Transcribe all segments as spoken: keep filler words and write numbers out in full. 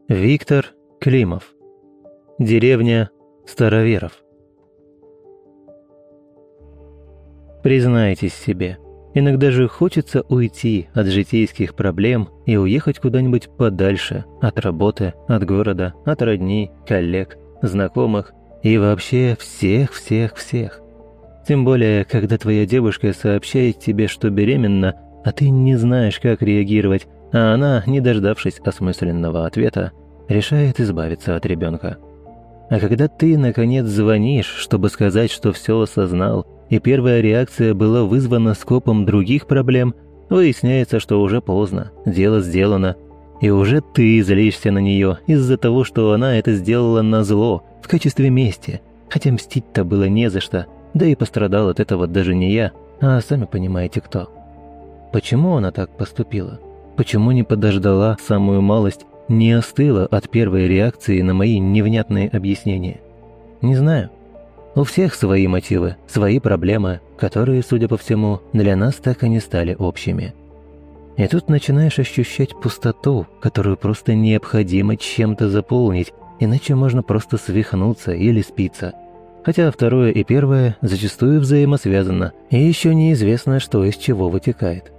Виктор Климов. Деревня Староверов. Признайтесь себе, иногда же хочется уйти от житейских проблем и уехать куда-нибудь подальше от работы, от города, от родней, коллег, знакомых и вообще всех-всех-всех. Тем более, когда твоя девушка сообщает тебе, что беременна, а ты не знаешь, как реагировать, а она, не дождавшись осмысленного ответа, решает избавиться от ребенка. А когда ты, наконец, звонишь, чтобы сказать, что все осознал, и первая реакция была вызвана скопом других проблем, выясняется, что уже поздно, дело сделано, и уже ты злишься на нее из-за того, что она это сделала назло, в качестве мести, хотя мстить-то было не за что, да и пострадал от этого даже не я, а сами понимаете кто. Почему она так поступила? Почему не подождала самую малость, не остыла от первой реакции на мои невнятные объяснения? Не знаю. У всех свои мотивы, свои проблемы, которые, судя по всему, для нас так и не стали общими. И тут начинаешь ощущать пустоту, которую просто необходимо чем-то заполнить, иначе можно просто свихнуться или спиться. Хотя второе и первое зачастую взаимосвязано, и еще неизвестно, что из чего вытекает.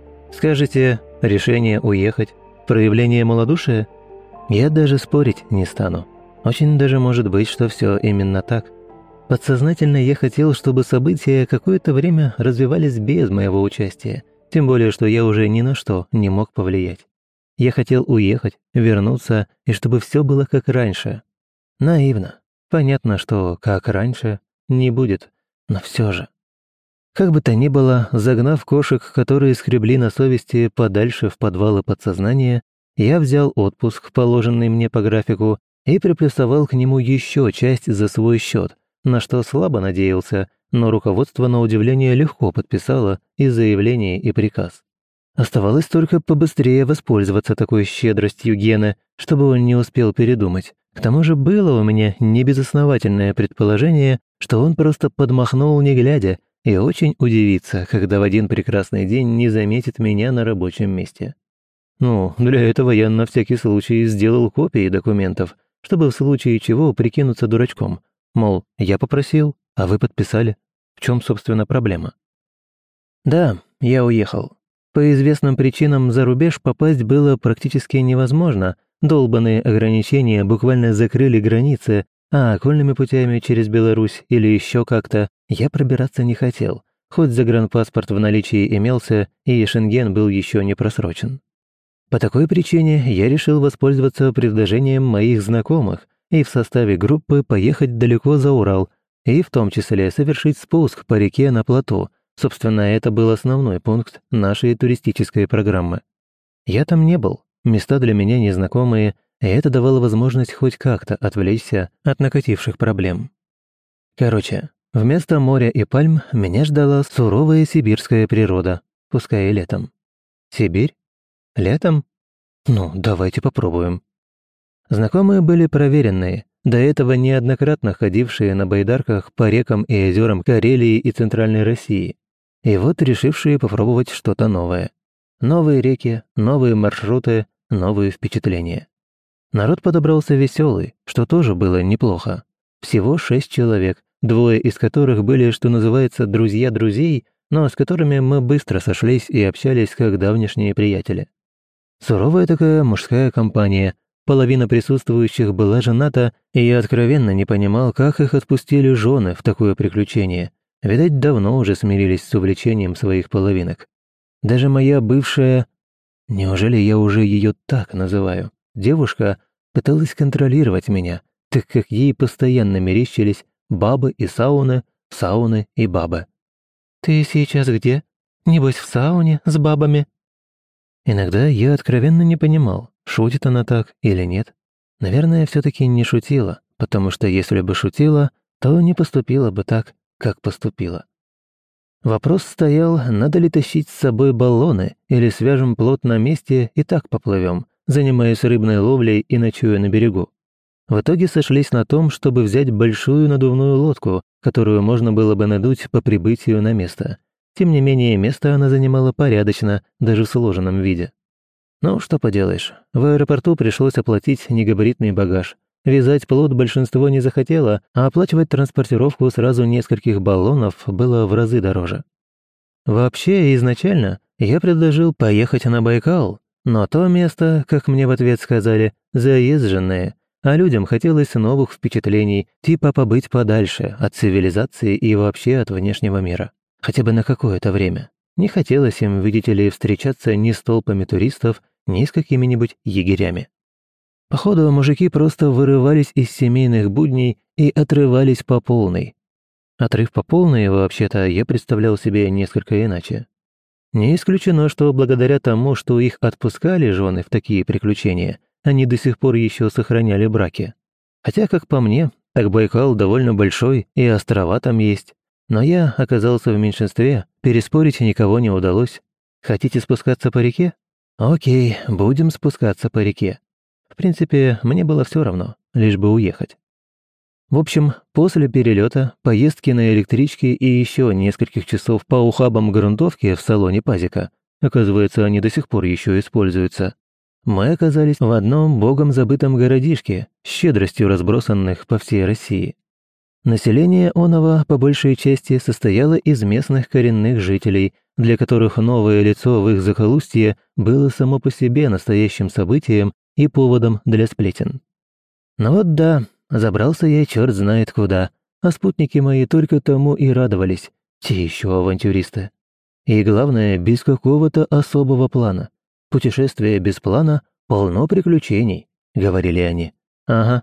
Скажете, решение уехать – проявление малодушия? Я даже спорить не стану. Очень даже может быть, что все именно так. Подсознательно я хотел, чтобы события какое-то время развивались без моего участия, тем более, что я уже ни на что не мог повлиять. Я хотел уехать, вернуться, и чтобы все было как раньше. Наивно. Понятно, что как раньше не будет, но все же. Как бы то ни было, загнав кошек, которые скребли на совести подальше в подвалы подсознания, я взял отпуск, положенный мне по графику, и приплюсовал к нему еще часть за свой счет, на что слабо надеялся, но руководство, на удивление, легко подписало и заявление, и приказ. Оставалось только побыстрее воспользоваться такой щедростью Гены, чтобы он не успел передумать. К тому же было у меня небезосновательное предположение, что он просто подмахнул не глядя, и очень удивится, когда в один прекрасный день не заметит меня на рабочем месте. Ну, для этого я на всякий случай сделал копии документов, чтобы в случае чего прикинуться дурачком. Мол, я попросил, а вы подписали. В чем, собственно, проблема? Да, я уехал. По известным причинам за рубеж попасть было практически невозможно. Долбанные ограничения буквально закрыли границы, а окольными путями через Беларусь или еще как-то я пробираться не хотел, хоть загранпаспорт в наличии имелся, и Шенген был еще не просрочен. По такой причине я решил воспользоваться предложением моих знакомых и в составе группы поехать далеко за Урал, и в том числе совершить спуск по реке на плоту. Собственно, это был основной пункт нашей туристической программы. Я там не был, места для меня незнакомые, и это давало возможность хоть как-то отвлечься от накативших проблем. Короче, вместо моря и пальм меня ждала суровая сибирская природа, пускай и летом. Сибирь? Летом? Ну, давайте попробуем. Знакомые были проверенные, до этого неоднократно ходившие на байдарках по рекам и озерам Карелии и Центральной России. И вот решившие попробовать что-то новое. Новые реки, новые маршруты, новые впечатления. Народ подобрался веселый, что тоже было неплохо. Всего шесть человек, двое из которых были, что называется, друзья друзей, но с которыми мы быстро сошлись и общались как давнишние приятели. Суровая такая мужская компания, половина присутствующих была жената, и я откровенно не понимал, как их отпустили жены в такое приключение. Видать, давно уже смирились с увлечением своих половинок. Даже моя бывшая... Неужели я уже ее так называю? Девушка пыталась контролировать меня, так как ей постоянно мерещились бабы и сауны, сауны и бабы. «Ты сейчас где? Небось, в сауне с бабами?» Иногда я откровенно не понимал, шутит она так или нет. Наверное, все-таки не шутила, потому что если бы шутила, то не поступила бы так, как поступила. Вопрос стоял, надо ли тащить с собой баллоны или свяжем плот на месте и так поплывем, занимаясь рыбной ловлей и ночуя на берегу. В итоге сошлись на том, чтобы взять большую надувную лодку, которую можно было бы надуть по прибытию на место. Тем не менее, место она занимала порядочно, даже в сложенном виде. Ну, что поделаешь, в аэропорту пришлось оплатить негабаритный багаж. Вязать плод большинство не захотело, а оплачивать транспортировку сразу нескольких баллонов было в разы дороже. Вообще, изначально я предложил поехать на Байкал, но то место, как мне в ответ сказали, заезженное, а людям хотелось новых впечатлений, типа побыть подальше от цивилизации и вообще от внешнего мира. Хотя бы на какое-то время. Не хотелось им, видите ли, встречаться ни с толпами туристов, ни с какими-нибудь егерями. Походу, мужики просто вырывались из семейных будней и отрывались по полной. Отрыв по полной, вообще-то, я представлял себе несколько иначе. Не исключено, что благодаря тому, что их отпускали жены в такие приключения, они до сих пор еще сохраняли браки. Хотя, как по мне, так Байкал довольно большой, и острова там есть. Но я оказался в меньшинстве, переспорить никого не удалось. Хотите спускаться по реке? Окей, будем спускаться по реке. В принципе, мне было все равно, лишь бы уехать. В общем, после перелета, поездки на электричке и еще нескольких часов по ухабам грунтовки в салоне пазика, оказывается, они до сих пор еще используются, мы оказались в одном богом забытом городишке, с щедростью разбросанных по всей России. Население оного, по большей части, состояло из местных коренных жителей, для которых новое лицо в их захолустье было само по себе настоящим событием и поводом для сплетен. Но вот да, забрался я черт знает куда, а спутники мои только тому и радовались, те еще авантюристы. И главное, без какого-то особого плана. Путешествие без плана полно приключений, говорили они. Ага.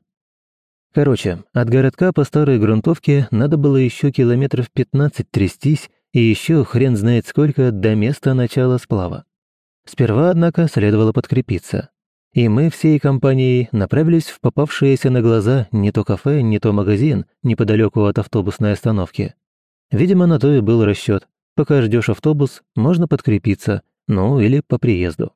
Короче, от городка по старой грунтовке надо было еще километров пятнадцать трястись и еще хрен знает сколько до места начала сплава. Сперва, однако, следовало подкрепиться. И мы всей компанией направились в попавшееся на глаза не то кафе, не то магазин неподалеку от автобусной остановки. Видимо, на то и был расчет. Пока ждешь автобус, можно подкрепиться, ну или по приезду.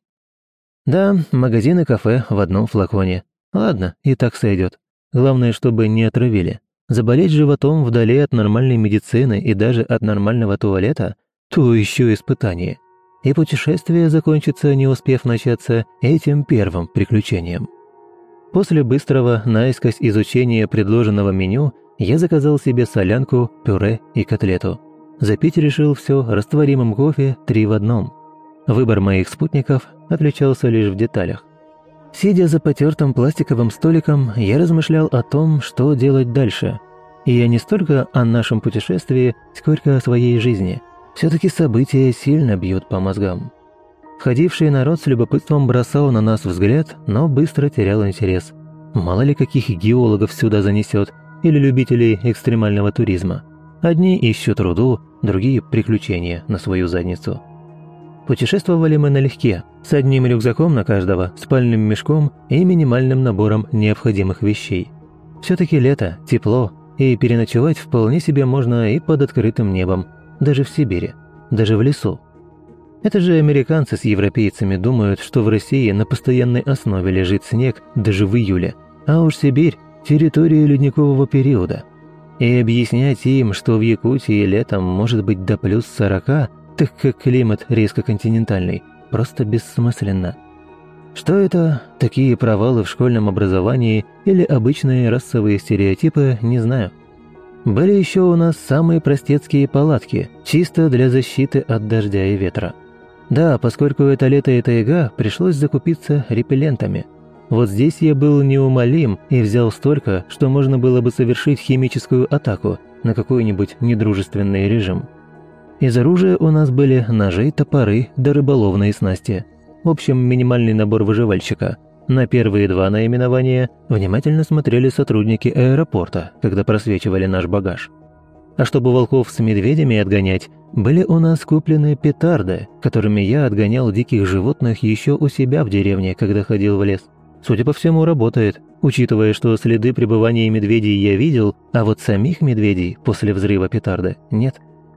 Да, магазин и кафе в одном флаконе. Ладно, и так сойдет. Главное, чтобы не отравили. Заболеть животом вдали от нормальной медицины и даже от нормального туалета – то еще испытание. И путешествие закончится, не успев начаться, этим первым приключением. После быстрого, наискось изучения предложенного меню я заказал себе солянку, пюре и котлету. Запить решил все растворимым кофе три в одном. Выбор моих спутников отличался лишь в деталях. Сидя за потертым пластиковым столиком, я размышлял о том, что делать дальше. И я не столько о нашем путешествии, сколько о своей жизни. Все-таки события сильно бьют по мозгам. Входивший народ с любопытством бросал на нас взгляд, но быстро терял интерес. Мало ли каких геологов сюда занесет, или любителей экстремального туризма. Одни ищут руду, другие – приключения на свою задницу. Путешествовали мы налегке, с одним рюкзаком на каждого, спальным мешком и минимальным набором необходимых вещей. Все-таки лето, тепло, и переночевать вполне себе можно и под открытым небом, даже в Сибири, даже в лесу. Это же американцы с европейцами думают, что в России на постоянной основе лежит снег даже в июле, а уж Сибирь – территория ледникового периода. И объяснять им, что в Якутии летом может быть до плюс сорока, так как климат резко континентальный, просто бессмысленно. Что это, такие провалы в школьном образовании или обычные расовые стереотипы, не знаю. Были еще у нас самые простецкие палатки, чисто для защиты от дождя и ветра. Да, поскольку это лето и тайга, пришлось закупиться репеллентами. Вот здесь я был неумолим и взял столько, что можно было бы совершить химическую атаку на какой-нибудь недружественный режим. Из оружия у нас были ножи, топоры да рыболовные снасти. В общем, минимальный набор выживальщика. На первые два наименования внимательно смотрели сотрудники аэропорта, когда просвечивали наш багаж. А чтобы волков с медведями отгонять, были у нас куплены петарды, которыми я отгонял диких животных еще у себя в деревне, когда ходил в лес. Судя по всему, работает, учитывая, что следы пребывания медведей я видел, а вот самих медведей после взрыва петарды нет.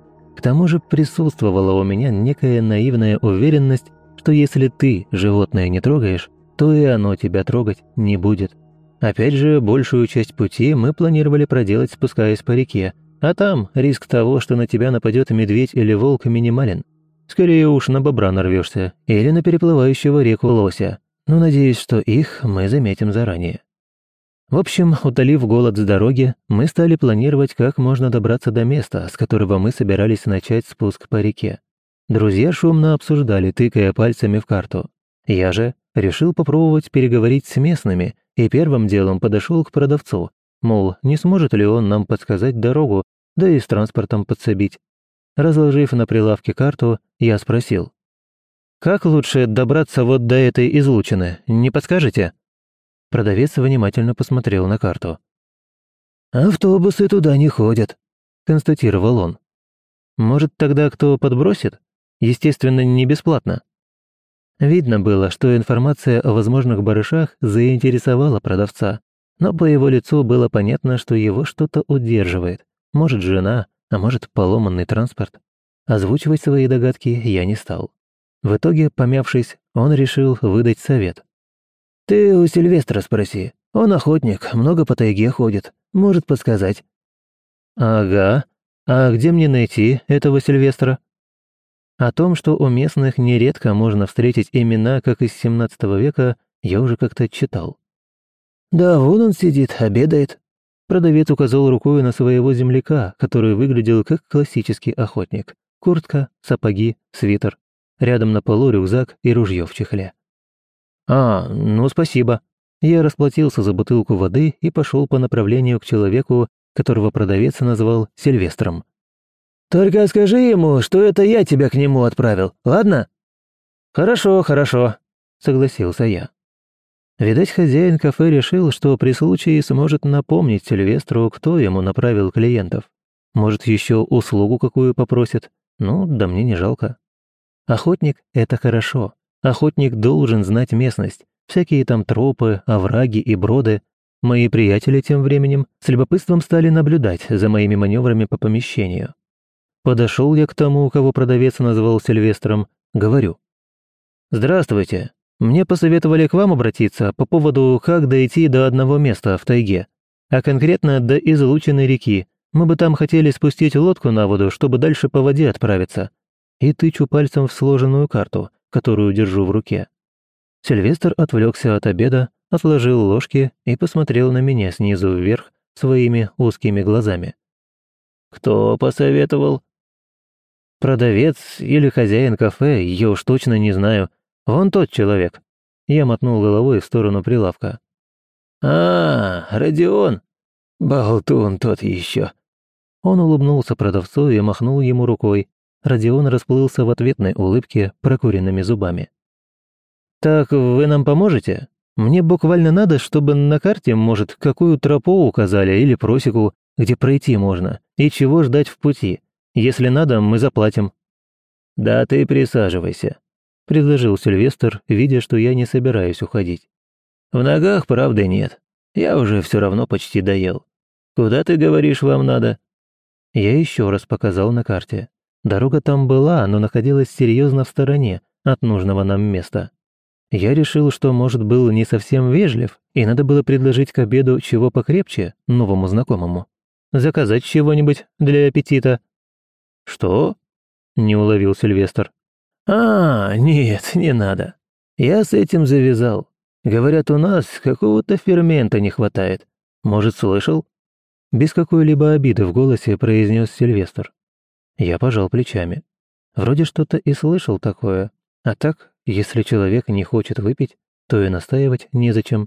К тому же присутствовала у меня некая наивная уверенность, что если ты животное не трогаешь, то и оно тебя трогать не будет. Опять же, большую часть пути мы планировали проделать, спускаясь по реке, а там риск того, что на тебя нападет медведь или волк, минимален. Скорее уж на бобра нарвешься или на переплывающего реку лося. Но надеюсь, что их мы заметим заранее. В общем, утолив голод с дороги, мы стали планировать, как можно добраться до места, с которого мы собирались начать спуск по реке. Друзья шумно обсуждали, тыкая пальцами в карту. Я же решил попробовать переговорить с местными и первым делом подошел к продавцу, мол, не сможет ли он нам подсказать дорогу, да и с транспортом подсобить. Разложив на прилавке карту, я спросил: «Как лучше добраться вот до этой излучины, не подскажете?» Продавец внимательно посмотрел на карту. «Автобусы туда не ходят», — констатировал он. «Может, тогда кто подбросит? Естественно, не бесплатно». Видно было, что информация о возможных барышах заинтересовала продавца, но по его лицу было понятно, что его что-то удерживает. Может, жена, а может, поломанный транспорт. Озвучивать свои догадки я не стал. В итоге, помявшись, он решил выдать совет. «Ты у Сильвестра спроси. Он охотник, много по тайге ходит, может подсказать». «Ага. А где мне найти этого Сильвестра?» О том, что у местных нередко можно встретить имена, как из семнадцатого века, я уже как-то читал. «Да вон он сидит, обедает». Продавец указал рукой на своего земляка, который выглядел как классический охотник. Куртка, сапоги, свитер. Рядом на полу рюкзак и ружье в чехле. «А, ну спасибо». Я расплатился за бутылку воды и пошел по направлению к человеку, которого продавец назвал Сильвестром. «Только скажи ему, что это я тебя к нему отправил, ладно?» «Хорошо, хорошо», — согласился я. Видать, хозяин кафе решил, что при случае сможет напомнить Сильвестру, кто ему направил клиентов. Может, еще услугу какую попросит. Ну, да мне не жалко. Охотник — это хорошо. Охотник должен знать местность, всякие там тропы, овраги и броды. Мои приятели тем временем с любопытством стали наблюдать за моими маневрами по помещению. Подошел я к тому, кого продавец назвал Сильвестром, говорю: «Здравствуйте. Мне посоветовали к вам обратиться по поводу, как дойти до одного места в тайге, а конкретно до излученной реки. Мы бы там хотели спустить лодку на воду, чтобы дальше по воде отправиться». И тычу пальцем в сложенную карту, которую держу в руке. Сильвестр отвлекся от обеда, отложил ложки и посмотрел на меня снизу вверх своими узкими глазами. «Кто посоветовал?» «Продавец или хозяин кафе, я уж точно не знаю. Вон тот человек». Я мотнул головой в сторону прилавка. «А, Родион! Болтун тот еще!» Он улыбнулся продавцу и махнул ему рукой. Родион расплылся в ответной улыбке прокуренными зубами. «Так вы нам поможете? Мне буквально надо, чтобы на карте, может, какую тропу указали или просеку, где пройти можно, и чего ждать в пути. Если надо, мы заплатим». «Да ты присаживайся», — предложил Сильвестр, видя, что я не собираюсь уходить. «В ногах правды нет. Я уже все равно почти доел. Куда, ты говоришь, вам надо?» Я еще раз показал на карте. Дорога там была, но находилась серьезно в стороне от нужного нам места. Я решил, что, может, был не совсем вежлив, и надо было предложить к обеду чего покрепче новому знакомому. Заказать чего-нибудь для аппетита. «Что?» — не уловил Сильвестр. «А, нет, не надо. Я с этим завязал. Говорят, у нас какого-то фермента не хватает. Может, слышал?» Без какой-либо обиды в голосе произнес Сильвестр. Я пожал плечами. Вроде что-то и слышал такое, а так, если человек не хочет выпить, то и настаивать незачем.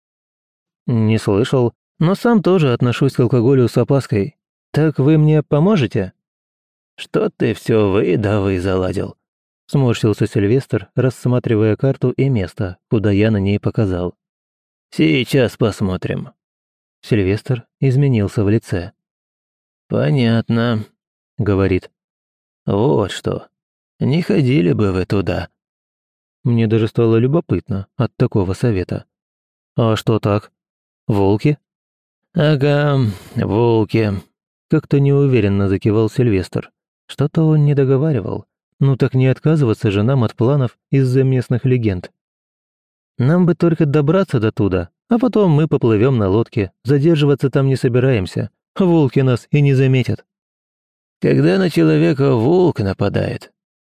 «Не слышал, но сам тоже отношусь к алкоголю с опаской. Так вы мне поможете?» «Что ты все вы да вы заладил?» Сморщился Сильвестр, рассматривая карту и место, куда я на ней показал. «Сейчас посмотрим». Сильвестр изменился в лице. «Понятно», — говорит. «Вот что. Не ходили бы вы туда». Мне даже стало любопытно от такого совета. «А что так? Волки?» «Ага, волки», — как-то неуверенно закивал Сильвестр. Что-то он не договаривал. Ну так не отказываться же нам от планов из-за местных легенд. «Нам бы только добраться до туда, а потом мы поплывем на лодке. Задерживаться там не собираемся. Волки нас и не заметят». «Когда на человека волк нападает,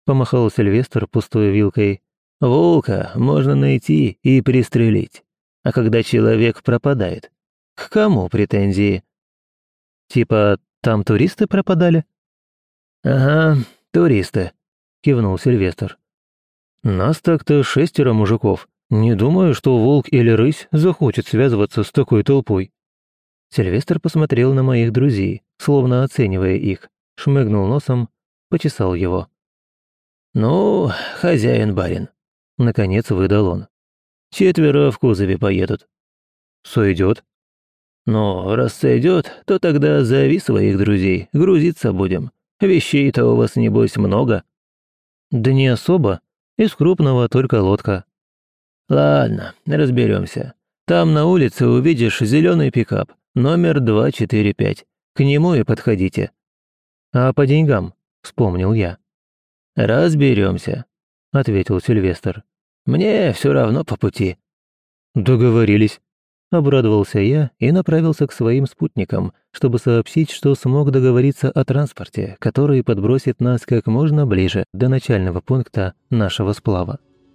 помахал Сильвестр пустой вилкой. «Волка можно найти и пристрелить. А когда человек пропадает, к кому претензии?» «Типа, там туристы пропадали?» «Ага, туристы», — кивнул Сильвестр. «Нас так-то шестеро мужиков. Не думаю, что волк или рысь захочет связываться с такой толпой». Сильвестр посмотрел на моих друзей, словно оценивая их, шмыгнул носом, почесал его. «Ну, хозяин-барин», — наконец выдал он. «Четверо в кузове поедут». «Сойдет». «Но раз сойдет, то тогда зови своих друзей, грузиться будем. Вещей-то у вас, небось, много». «Да не особо. Из крупного только лодка». «Ладно, разберемся. Там на улице увидишь зеленый пикап, номер два четыре пять. К нему и подходите». «А по деньгам?» — вспомнил я. «Разберемся», — ответил Сильвестр. «Мне все равно по пути». «Договорились». Обрадовался я и направился к своим спутникам, чтобы сообщить, что смог договориться о транспорте, который подбросит нас как можно ближе до начального пункта нашего сплава.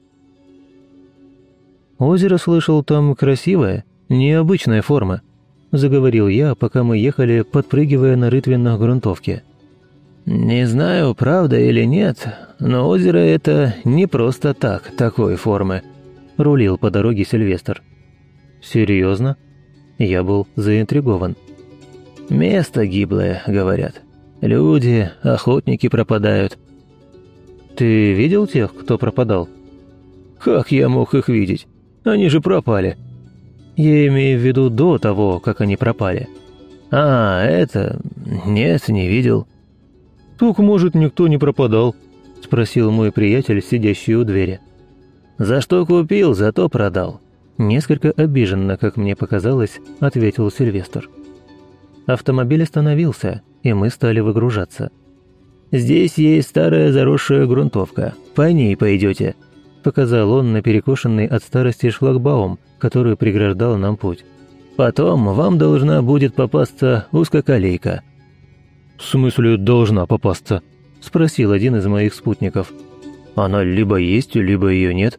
«Озеро, слышал, там красивое, необычной формы», — заговорил я, пока мы ехали, подпрыгивая на рытвинах грунтовки. «Не знаю, правда или нет, но озеро это не просто так, такой формы», — рулил по дороге Сильвестр. «Серьезно?» Я был заинтригован. «Место гиблое, говорят. Люди, охотники пропадают». «Ты видел тех, кто пропадал?» «Как я мог их видеть? Они же пропали». «Я имею в виду до того, как они пропали». «А, это... Нет, не видел». «Так, может, никто не пропадал?» — спросил мой приятель, сидящий у двери. «За что купил, зато продал». Несколько обиженно, как мне показалось, ответил Сильвестр. Автомобиль остановился, и мы стали выгружаться. «Здесь есть старая заросшая грунтовка. По ней пойдете», — показал он на перекошенный от старости шлагбаум, который преграждал нам путь. «Потом вам должна будет попасться узкоколейка». «В смысле должна попасться?» — спросил один из моих спутников. «Она либо есть, либо ее нет».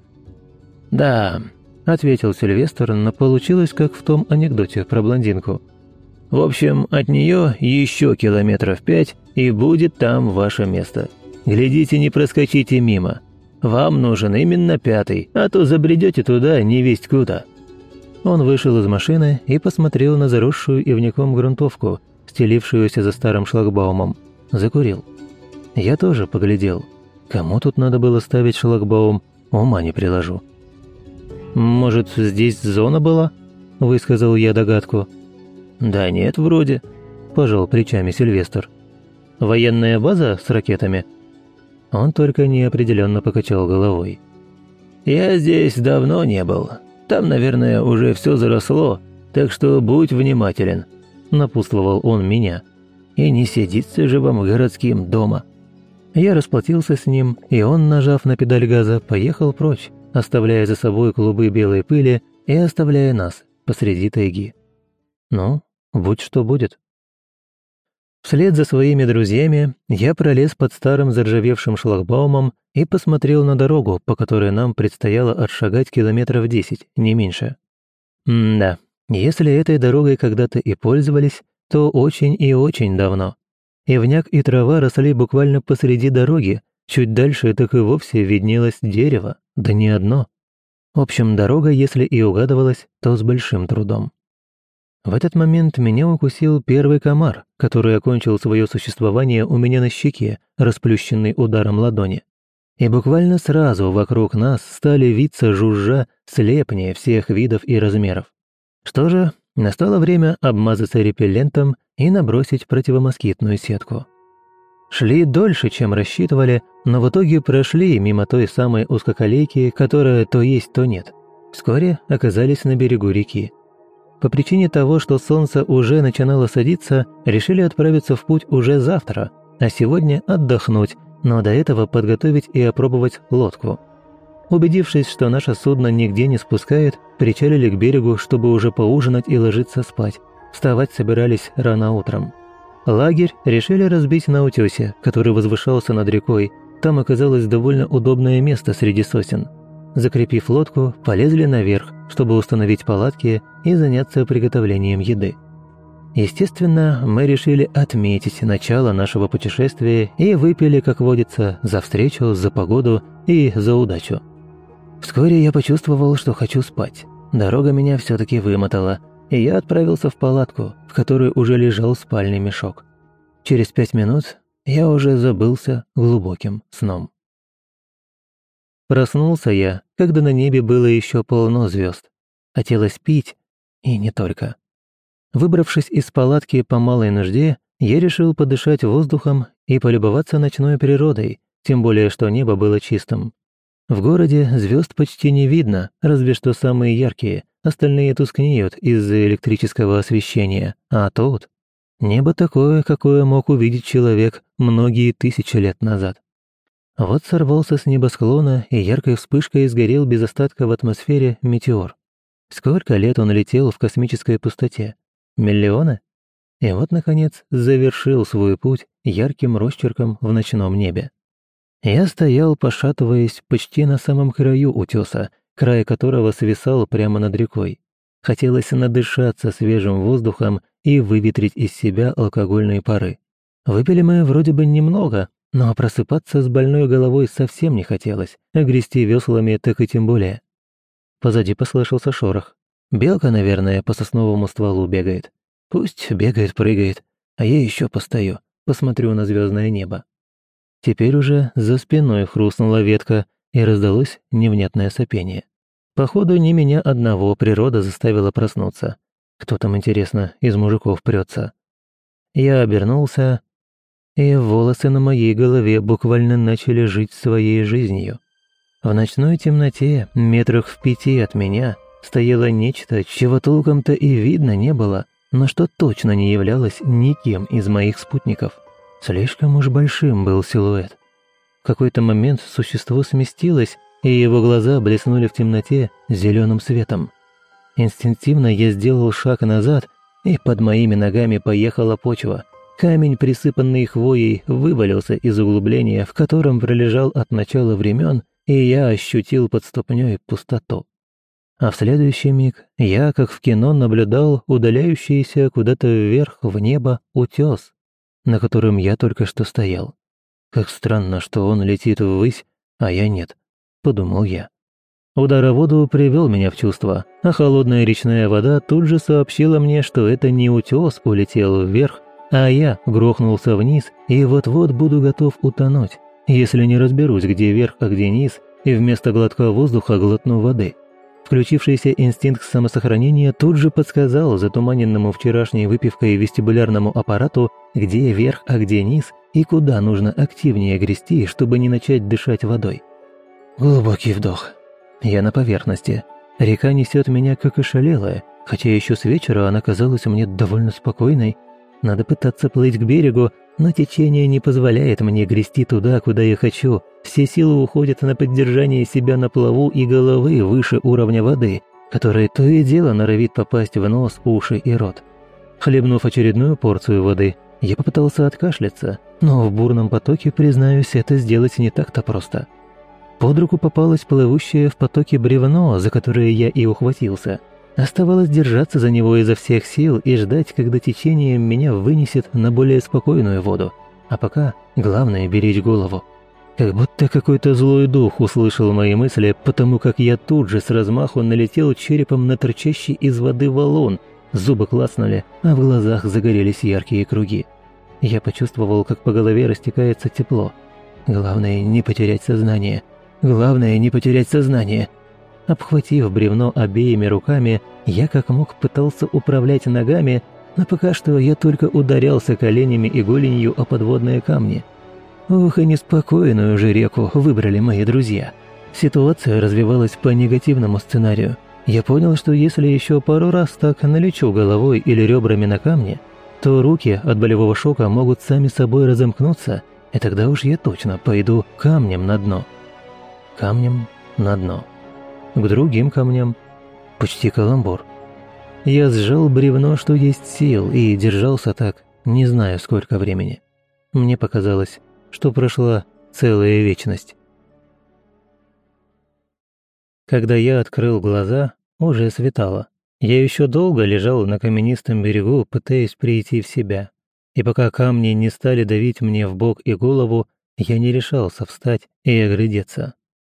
«Да», — ответил Сильвестр, но получилось, как в том анекдоте про блондинку. «В общем, от нее еще километров пять, и будет там ваше место. Глядите, не проскочите мимо. Вам нужен именно пятый, а то забредете туда невесть куда». Он вышел из машины и посмотрел на заросшую ивняком грунтовку, стелившуюся за старым шлагбаумом. Закурил. Я тоже поглядел. Кому тут надо было ставить шлагбаум, ума не приложу. «Может, здесь зона была?» – высказал я догадку. «Да нет, вроде», – пожал плечами Сильвестр. «Военная база с ракетами?» Он только неопределенно покачал головой. «Я здесь давно не был. Там, наверное, уже все заросло, так что будь внимателен», – напутствовал он меня. «И не сидится же вам городским дома». Я расплатился с ним, и он, нажав на педаль газа, поехал прочь, оставляя за собой клубы белой пыли и оставляя нас посреди тайги. Ну, будь что будет. Вслед за своими друзьями я пролез под старым заржавевшим шлагбаумом и посмотрел на дорогу, по которой нам предстояло отшагать километров десять, не меньше. М-да, если этой дорогой когда-то и пользовались, то очень и очень давно. Ивняк и трава росли буквально посреди дороги, чуть дальше так и вовсе виднелось дерево, да не одно. В общем, дорога, если и угадывалась, то с большим трудом. В этот момент меня укусил первый комар, который окончил свое существование у меня на щеке, расплющенный ударом ладони. И буквально сразу вокруг нас стали виться жужжа слепни всех видов и размеров. Что же, настало время обмазаться репеллентом и набросить противомоскитную сетку. Шли дольше, чем рассчитывали, но в итоге прошли мимо той самой узкоколейки, которая то есть, то нет. Вскоре оказались на берегу реки. По причине того, что солнце уже начинало садиться, решили отправиться в путь уже завтра, а сегодня отдохнуть, но до этого подготовить и опробовать лодку. Убедившись, что наше судно нигде не спускает, причалили к берегу, чтобы уже поужинать и ложиться спать. Вставать собирались рано утром. Лагерь решили разбить на утёсе, который возвышался над рекой, там оказалось довольно удобное место среди сосен. Закрепив лодку, полезли наверх, чтобы установить палатки и заняться приготовлением еды. Естественно, мы решили отметить начало нашего путешествия и выпили, как водится, за встречу, за погоду и за удачу. Вскоре я почувствовал, что хочу спать. Дорога меня все-таки вымотала, и я отправился в палатку, в которой уже лежал спальный мешок. Через пять минут я уже забылся глубоким сном. Проснулся я, когда на небе было еще полно звезд. Хотелось пить, и не только. Выбравшись из палатки по малой нужде, я решил подышать воздухом и полюбоваться ночной природой, тем более что небо было чистым. В городе звезд почти не видно, разве что самые яркие, остальные тускнеют из-за электрического освещения, а тут небо такое, какое мог увидеть человек многие тысячи лет назад. Вот сорвался с небосклона и яркой вспышкой сгорел без остатка в атмосфере метеор. Сколько лет он летел в космической пустоте? Миллионы? И вот, наконец, завершил свой путь ярким росчерком в ночном небе. Я стоял, пошатываясь, почти на самом краю утеса, край которого свисал прямо над рекой. Хотелось надышаться свежим воздухом и выветрить из себя алкогольные пары. Выпили мы вроде бы немного, но просыпаться с больной головой совсем не хотелось, а грести веслами так и тем более. Позади послышался шорох. Белка, наверное, по сосновому стволу бегает. Пусть бегает, прыгает, а я еще постою, посмотрю на звездное небо. Теперь уже за спиной хрустнула ветка, и раздалось невнятное сопение. Походу, не меня одного природа заставила проснуться. Кто там, интересно, из мужиков прется? Я обернулся, и волосы на моей голове буквально начали жить своей жизнью. В ночной темноте, метрах в пяти от меня, стояло нечто, чего толком-то и видно не было, но что точно не являлось никем из моих спутников. Слишком уж большим был силуэт. В какой-то момент существо сместилось, и его глаза блеснули в темноте зеленым светом. Инстинктивно я сделал шаг назад, и под моими ногами поехала почва. Камень, присыпанный хвоей, вывалился из углубления, в котором пролежал от начала времен, и я ощутил под ступней пустоту. А в следующий миг я, как в кино, наблюдал удаляющийся куда-то вверх в небо утес, на котором я только что стоял. Как странно, что он летит ввысь, а я нет, подумал я. Удар о воду привел меня в чувство, а холодная речная вода тут же сообщила мне, что это не утес улетел вверх, а я грохнулся вниз и вот-вот буду готов утонуть, если не разберусь, где верх, а где низ, и вместо глотка воздуха глотну воды. Включившийся инстинкт самосохранения тут же подсказал затуманенному вчерашней выпивкой вестибулярному аппарату, где верх, а где низ, и куда нужно активнее грести, чтобы не начать дышать водой. Глубокий вдох. Я на поверхности. Река несет меня как ошалелая, хотя еще с вечера она казалась мне довольно спокойной. Надо пытаться плыть к берегу, но течение не позволяет мне грести туда, куда я хочу. Все силы уходят на поддержание себя на плаву и головы выше уровня воды, которая то и дело норовит попасть в нос, уши и рот. Хлебнув очередную порцию воды, я попытался откашляться, но в бурном потоке, признаюсь, это сделать не так-то просто. Под руку попалось плывущее в потоке бревно, за которое я и ухватился. Оставалось держаться за него изо всех сил и ждать, когда течение меня вынесет на более спокойную воду. А пока главное беречь голову. Как будто какой-то злой дух услышал мои мысли, потому как я тут же с размаху налетел черепом на торчащий из воды валун. Зубы клацнули, а в глазах загорелись яркие круги. Я почувствовал, как по голове растекается тепло. Главное не потерять сознание. Главное не потерять сознание. Обхватив бревно обеими руками, я как мог пытался управлять ногами, но пока что я только ударялся коленями и голенью о подводные камни. Ох, и неспокойную же реку выбрали мои друзья. Ситуация развивалась по негативному сценарию. Я понял, что если еще пару раз так налечу головой или ребрами на камни, то руки от болевого шока могут сами собой разомкнуться, и тогда уж я точно пойду камнем на дно. Камнем на дно. К другим камням. Почти каламбур. Я сжал бревно, что есть сил, и держался так, не знаю сколько времени. Мне показалось, что прошла целая вечность. Когда я открыл глаза, уже светало. Я еще долго лежал на каменистом берегу, пытаясь прийти в себя. И пока камни не стали давить мне в бок и голову, я не решался встать и оглядеться.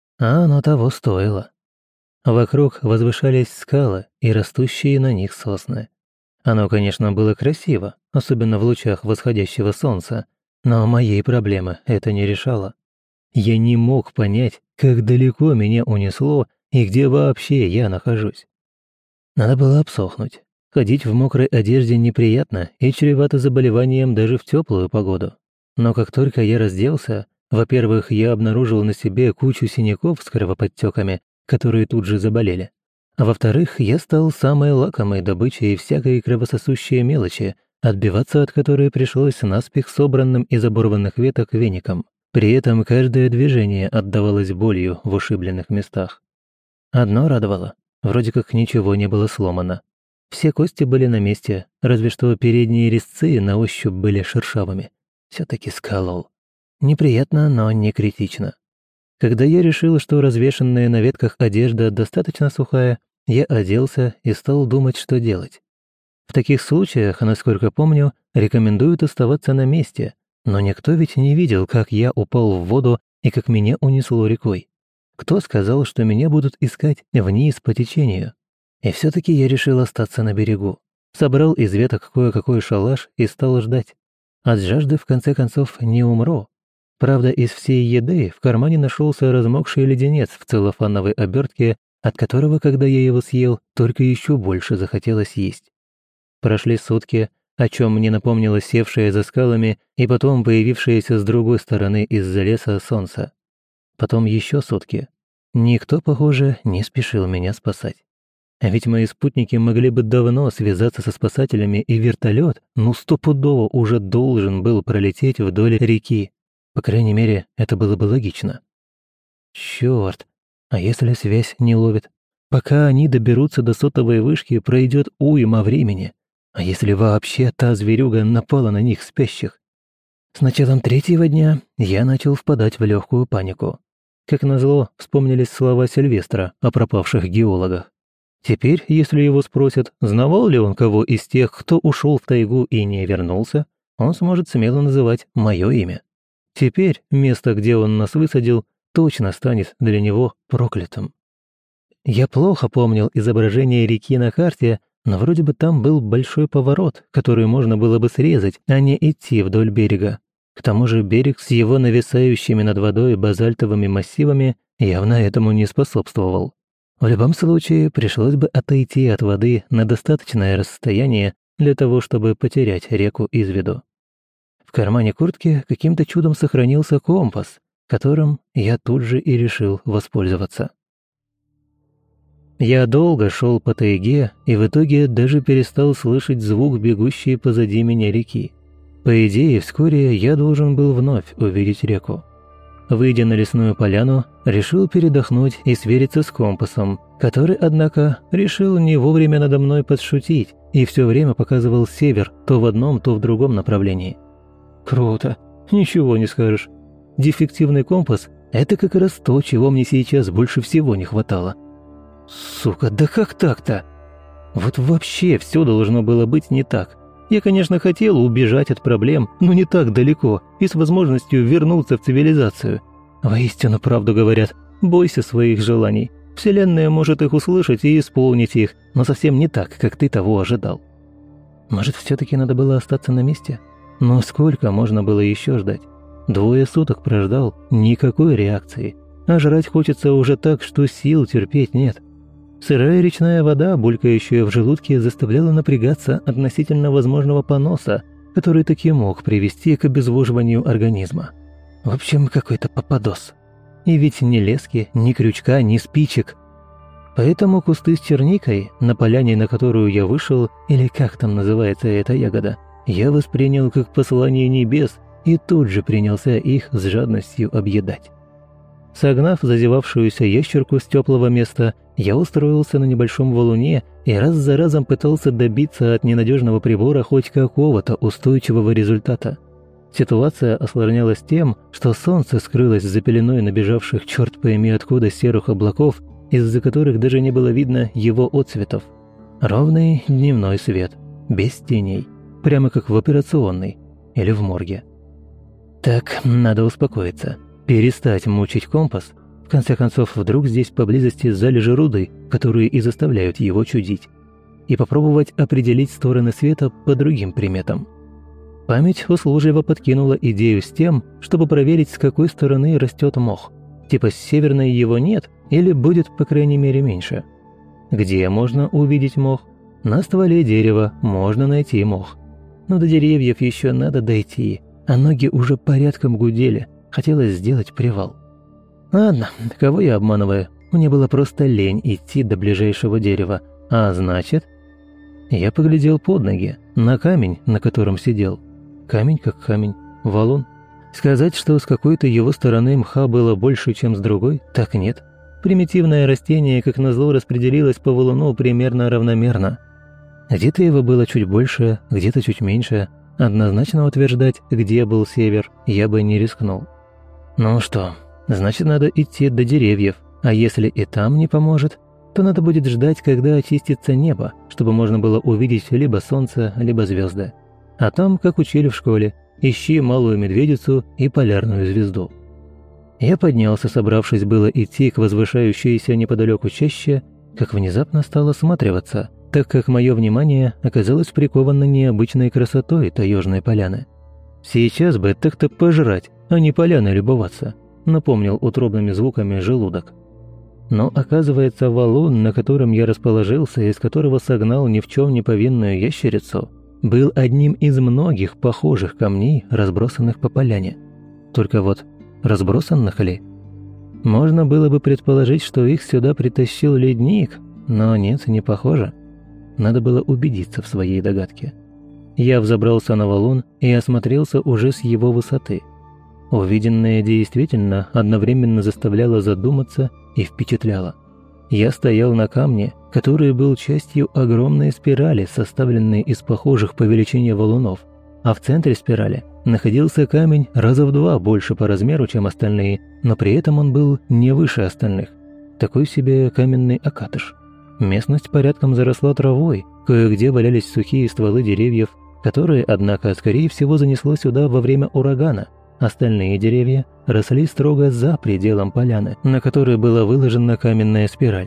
А оно того стоило. Вокруг возвышались скалы и растущие на них сосны. Оно, конечно, было красиво, особенно в лучах восходящего солнца, но моей проблемы это не решало. Я не мог понять, как далеко меня унесло и где вообще я нахожусь. Надо было обсохнуть. Ходить в мокрой одежде неприятно и чревато заболеванием даже в теплую погоду. Но как только я разделся, во-первых, я обнаружил на себе кучу синяков с кровоподтеками, которые тут же заболели. А во-вторых, я стал самой лакомой добычей всякой кровососущей мелочи, отбиваться от которой пришлось наспех собранным из оборванных веток веником. При этом каждое движение отдавалось болью в ушибленных местах. Одно радовало. Вроде как ничего не было сломано. Все кости были на месте, разве что передние резцы на ощупь были шершавыми. Все-таки сколол. Неприятно, но не критично. Когда я решил, что развешенная на ветках одежда достаточно сухая, я оделся и стал думать, что делать. В таких случаях, насколько помню, рекомендуют оставаться на месте, но никто ведь не видел, как я упал в воду и как меня унесло рекой. Кто сказал, что меня будут искать вниз по течению? И все-таки я решил остаться на берегу. Собрал из веток кое-какой шалаш и стал ждать. От жажды, в конце концов, не умру. Правда, из всей еды в кармане нашелся размокший леденец в целлофановой обертке, от которого, когда я его съел, только еще больше захотелось есть. Прошли сутки, о чем мне напомнило севшее за скалами и потом появившееся с другой стороны из-за леса солнце. Потом еще сутки. Никто, похоже, не спешил меня спасать. А ведь мои спутники могли бы давно связаться со спасателями, и вертолет, ну стопудово уже должен был пролететь вдоль реки. По крайней мере, это было бы логично. Черт, а если связь не ловит? Пока они доберутся до сотовой вышки, пройдет уйма времени. А если вообще та зверюга напала на них спящих? С началом третьего дня я начал впадать в легкую панику. Как назло, вспомнились слова Сильвестра о пропавших геологах. Теперь, если его спросят, знавал ли он кого из тех, кто ушел в тайгу и не вернулся, он сможет смело называть мое имя. Теперь место, где он нас высадил, точно станет для него проклятым. Я плохо помнил изображение реки на карте, но вроде бы там был большой поворот, который можно было бы срезать, а не идти вдоль берега. К тому же берег с его нависающими над водой базальтовыми массивами явно этому не способствовал. В любом случае, пришлось бы отойти от воды на достаточное расстояние для того, чтобы потерять реку из виду. В кармане куртки каким-то чудом сохранился компас, которым я тут же и решил воспользоваться. Я долго шел по тайге и в итоге даже перестал слышать звук бегущей позади меня реки. По идее, вскоре я должен был вновь увидеть реку. Выйдя на лесную поляну, решил передохнуть и свериться с компасом, который, однако, решил не вовремя надо мной подшутить и все время показывал север то в одном, то в другом направлении. Круто, ничего не скажешь. Дефективный компас – это как раз то, чего мне сейчас больше всего не хватало. Сука, да как так-то? Вот вообще все должно было быть не так. Я, конечно, хотел убежать от проблем, но не так далеко и с возможностью вернуться в цивилизацию. Воистину, правду говорят, бойся своих желаний. Вселенная может их услышать и исполнить их, но совсем не так, как ты того ожидал. Может, все-таки надо было остаться на месте? Но сколько можно было еще ждать? Двое суток прождал, никакой реакции. А жрать хочется уже так, что сил терпеть нет. Сырая речная вода, булькающая в желудке, заставляла напрягаться относительно возможного поноса, который таки мог привести к обезвоживанию организма. В общем, какой-то попадос. И ведь ни лески, ни крючка, ни спичек. Поэтому кусты с черникой, на поляне, на которую я вышел, или как там называется эта ягода, я воспринял как послание небес и тут же принялся их с жадностью объедать. Согнав зазевавшуюся ящерку с теплого места, я устроился на небольшом валуне и раз за разом пытался добиться от ненадежного прибора хоть какого-то устойчивого результата. Ситуация осложнялась тем, что солнце скрылось за пеленой набежавших черт пойми откуда серых облаков, из-за которых даже не было видно его отцветов. Ровный дневной свет, без теней, прямо как в операционной или в морге. Так, надо успокоиться, перестать мучить компас. В конце концов, вдруг здесь поблизости залежи руды, которые и заставляют его чудить, и попробовать определить стороны света по другим приметам. Память услужливо подкинула идею с тем, чтобы проверить, с какой стороны растет мох. Типа с северной его нет или будет, по крайней мере, меньше. Где можно увидеть мох? На стволе дерева можно найти мох. Но до деревьев еще надо дойти, а ноги уже порядком гудели, хотелось сделать привал. Ладно, кого я обманываю? Мне было просто лень идти до ближайшего дерева, а значит... Я поглядел под ноги, на камень, на котором сидел. Камень как камень, валун. Сказать, что с какой-то его стороны мха было больше, чем с другой, так нет. Примитивное растение, как назло, распределилось по валуну примерно равномерно. Где-то его было чуть больше, где-то чуть меньше. Однозначно утверждать, где был север, я бы не рискнул. Ну что, значит, надо идти до деревьев, а если и там не поможет, то надо будет ждать, когда очистится небо, чтобы можно было увидеть либо солнце, либо звезды. А там, как учили в школе, ищи малую медведицу и полярную звезду. Я поднялся, собравшись было идти к возвышающейся неподалеку чаще, как внезапно стал осматриваться, так как мое внимание оказалось приковано необычной красотой таежной поляны. Сейчас бы так-то пожрать, а не поляной любоваться, напомнил утробными звуками желудок. Но оказывается, валун, на котором я расположился, из которого согнал ни в чем не повинную ящерицу, был одним из многих похожих камней, разбросанных по поляне. Только вот разбросанных ли? Можно было бы предположить, что их сюда притащил ледник, но нет, не похоже. Надо было убедиться в своей догадке. Я взобрался на валун и осмотрелся уже с его высоты. Увиденное действительно одновременно заставляло задуматься и впечатляло. Я стоял на камне, который был частью огромной спирали, составленной из похожих по величине валунов, а в центре спирали находился камень раза в два больше по размеру, чем остальные, но при этом он был не выше остальных. Такой себе каменный окатыш. Местность порядком заросла травой, кое-где валялись сухие стволы деревьев, которые, однако, скорее всего занесло сюда во время урагана. Остальные деревья росли строго за пределом поляны, на которой была выложена каменная спираль.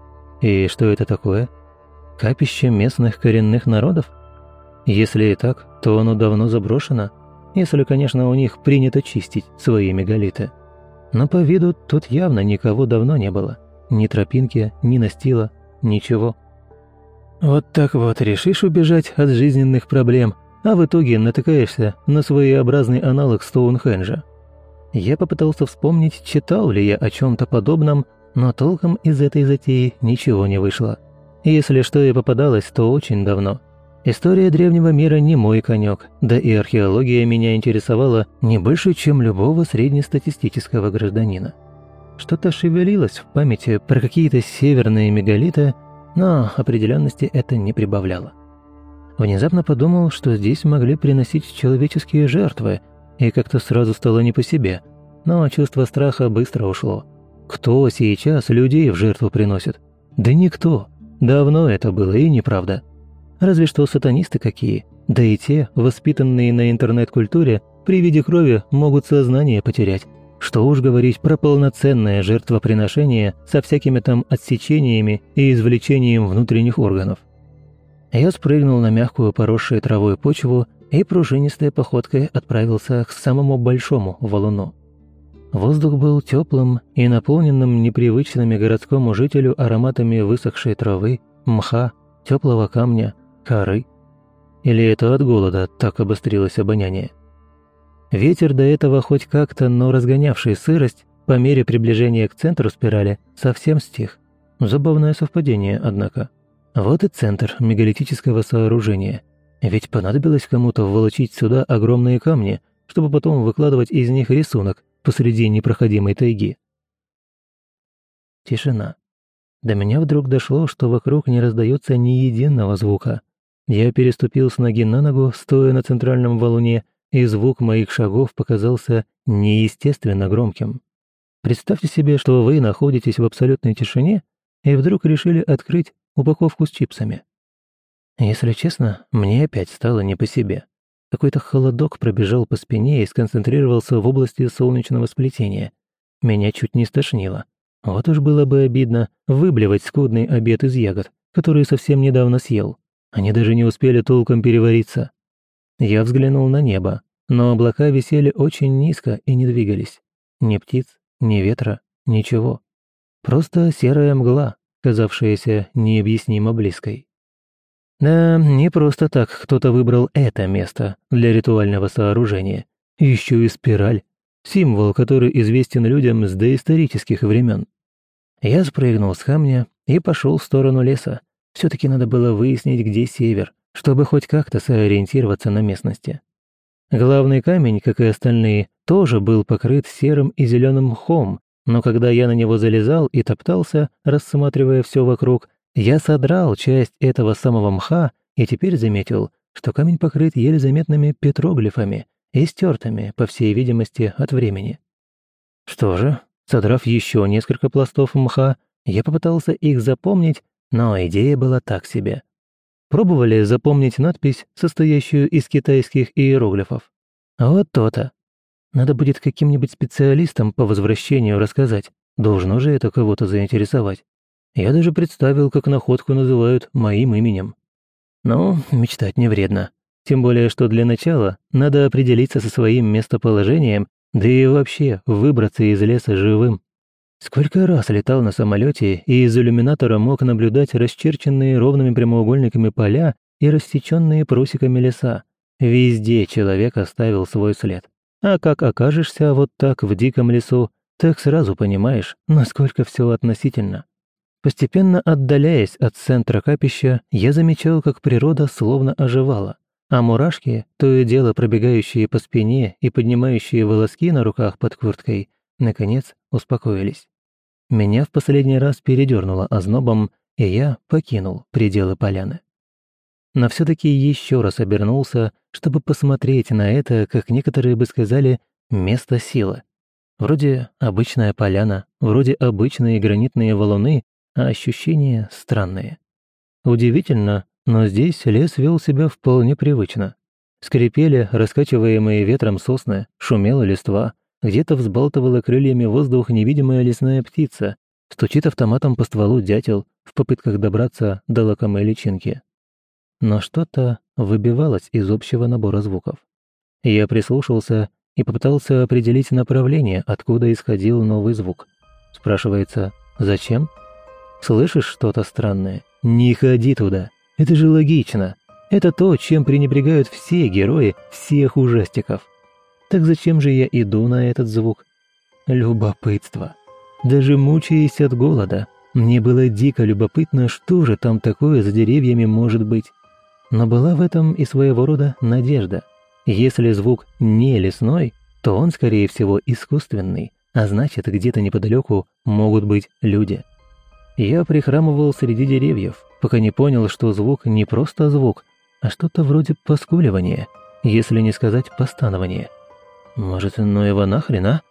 И что это такое? Капище местных коренных народов? Если и так, то оно давно заброшено, если, конечно, у них принято чистить свои мегалиты. Но по виду тут явно никого давно не было. Ни тропинки, ни настила, ничего. Вот так вот решишь убежать от жизненных проблем, а в итоге натыкаешься на своеобразный аналог Стоунхенджа. Я попытался вспомнить, читал ли я о чем-то подобном, но толком из этой затеи ничего не вышло. Если что и попадалось, то очень давно. История древнего мира не мой конек, да и археология меня интересовала не больше, чем любого среднестатистического гражданина. Что-то шевелилось в памяти про какие-то северные мегалиты, но определенности это не прибавляло. Внезапно подумал, что здесь могли приносить человеческие жертвы, и как-то сразу стало не по себе, но чувство страха быстро ушло. Кто сейчас людей в жертву приносит? Да никто. Давно это было и неправда. Разве что сатанисты какие, да и те, воспитанные на интернет-культуре, при виде крови могут сознание потерять. Что уж говорить про полноценное жертвоприношение со всякими там отсечениями и извлечением внутренних органов. Я спрыгнул на мягкую поросшую травой почву и пружинистой походкой отправился к самому большому валуну. Воздух был теплым и наполненным непривычными городскому жителю ароматами высохшей травы, мха, теплого камня, коры. Или это от голода так обострилось обоняние? Ветер до этого хоть как-то, но разгонявший сырость, по мере приближения к центру спирали, совсем стих. Забавное совпадение, однако. Вот и центр мегалитического сооружения. Ведь понадобилось кому-то волочить сюда огромные камни, чтобы потом выкладывать из них рисунок посреди непроходимой тайги. Тишина. До меня вдруг дошло, что вокруг не раздается ни единого звука. Я переступил с ноги на ногу, стоя на центральном валуне, и звук моих шагов показался неестественно громким. Представьте себе, что вы находитесь в абсолютной тишине и вдруг решили открыть упаковку с чипсами. Если честно, мне опять стало не по себе. Какой-то холодок пробежал по спине и сконцентрировался в области солнечного сплетения. Меня чуть не стошнило. Вот уж было бы обидно выблевать скудный обед из ягод, который совсем недавно съел. Они даже не успели толком перевариться. Я взглянул на небо, но облака висели очень низко и не двигались. Ни птиц, ни ветра, ничего. Просто серая мгла, казавшаяся необъяснимо близкой. Да, не просто так кто-то выбрал это место для ритуального сооружения. Еще и спираль, символ, который известен людям с доисторических времен. Я спрыгнул с камня и пошел в сторону леса. Все-таки надо было выяснить, где север, чтобы хоть как-то сориентироваться на местности. Главный камень, как и остальные, тоже был покрыт серым и зеленым мхом, но когда я на него залезал и топтался, рассматривая все вокруг, я содрал часть этого самого мха и теперь заметил, что камень покрыт еле заметными петроглифами и стертыми, по всей видимости, от времени. Что же, содрав еще несколько пластов мха, я попытался их запомнить, но идея была так себе. Пробовали запомнить надпись, состоящую из китайских иероглифов? Вот то-то. Надо будет каким-нибудь специалистам по возвращению рассказать. Должно же это кого-то заинтересовать. Я даже представил, как находку называют моим именем. Но мечтать не вредно. Тем более, что для начала надо определиться со своим местоположением, да и вообще выбраться из леса живым. Сколько раз летал на самолете и из иллюминатора мог наблюдать расчерченные ровными прямоугольниками поля и рассеченные прусиками леса. Везде человек оставил свой след. А как окажешься вот так в диком лесу, так сразу понимаешь, насколько все относительно. Постепенно отдаляясь от центра капища, я замечал, как природа словно оживала, а мурашки, то и дело пробегающие по спине и поднимающие волоски на руках под курткой, наконец успокоились. Меня в последний раз передернуло ознобом, и я покинул пределы поляны. Но все-таки еще раз обернулся, чтобы посмотреть на это, как некоторые бы сказали, место силы. Вроде обычная поляна, вроде обычные гранитные валуны, а ощущения странные. Удивительно, но здесь лес вел себя вполне привычно. Скрипели раскачиваемые ветром сосны, шумела листва, где-то взбалтывала крыльями воздух невидимая лесная птица, стучит автоматом по стволу дятел в попытках добраться до лакомой личинки. Но что-то выбивалось из общего набора звуков. Я прислушался и попытался определить направление, откуда исходил новый звук. Спрашивается, зачем? Слышишь что-то странное? Не ходи туда. Это же логично. Это то, чем пренебрегают все герои всех ужастиков. Так зачем же я иду на этот звук? Любопытство. Даже мучаясь от голода, мне было дико любопытно, что же там такое за деревьями может быть. Но была в этом и своего рода надежда. Если звук не лесной, то он, скорее всего, искусственный, а значит, где-то неподалеку могут быть люди. Я прихрамывал среди деревьев, пока не понял, что звук не просто звук, а что-то вроде поскуливания, если не сказать постанования. Может, ну его нахрен, а?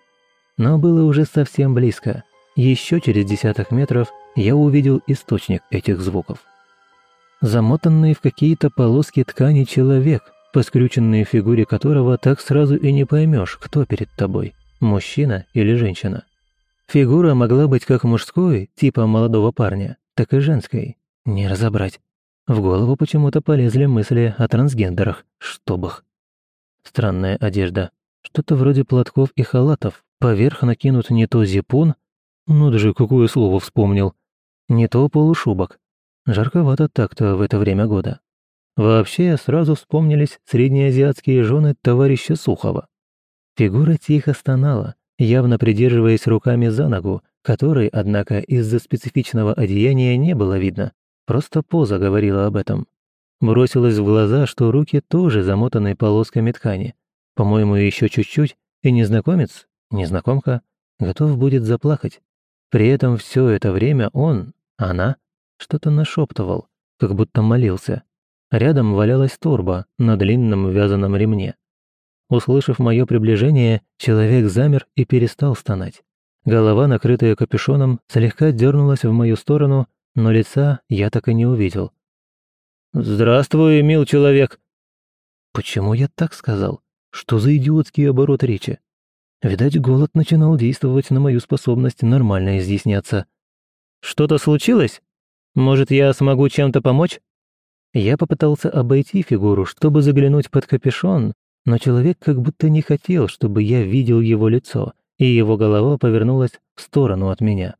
Но было уже совсем близко. Еще через десяток метров я увидел источник этих звуков. Замотанный в какие-то полоски ткани человек, по скрюченной фигуре которого так сразу и не поймешь, кто перед тобой, мужчина или женщина. Фигура могла быть как мужской, типа молодого парня, так и женской. Не разобрать. В голову почему-то полезли мысли о трансгендерах, чтоб их. Странная одежда. Что-то вроде платков и халатов. Поверх накинут не то зипун, ну даже какое слово вспомнил, не то полушубок. Жарковато так-то в это время года. Вообще сразу вспомнились среднеазиатские жены товарища Сухова. Фигура тихо стонала, явно придерживаясь руками за ногу, которой, однако, из-за специфичного одеяния не было видно, просто поза говорила об этом. Бросилось в глаза, что руки тоже замотаны полосками ткани. По-моему, еще чуть-чуть, и незнакомец, незнакомка, готов будет заплакать. При этом все это время он, она, что-то нашептывал, как будто молился. Рядом валялась торба на длинном вязаном ремне. Услышав мое приближение, человек замер и перестал стонать. Голова, накрытая капюшоном, слегка дернулась в мою сторону, но лица я так и не увидел. «Здравствуй, мил человек!» Почему я так сказал? Что за идиотский оборот речи? Видать, голод начинал действовать на мою способность нормально изъясняться. «Что-то случилось? Может, я смогу чем-то помочь?» Я попытался обойти фигуру, чтобы заглянуть под капюшон, но человек как будто не хотел, чтобы я видел его лицо, и его голова повернулась в сторону от меня.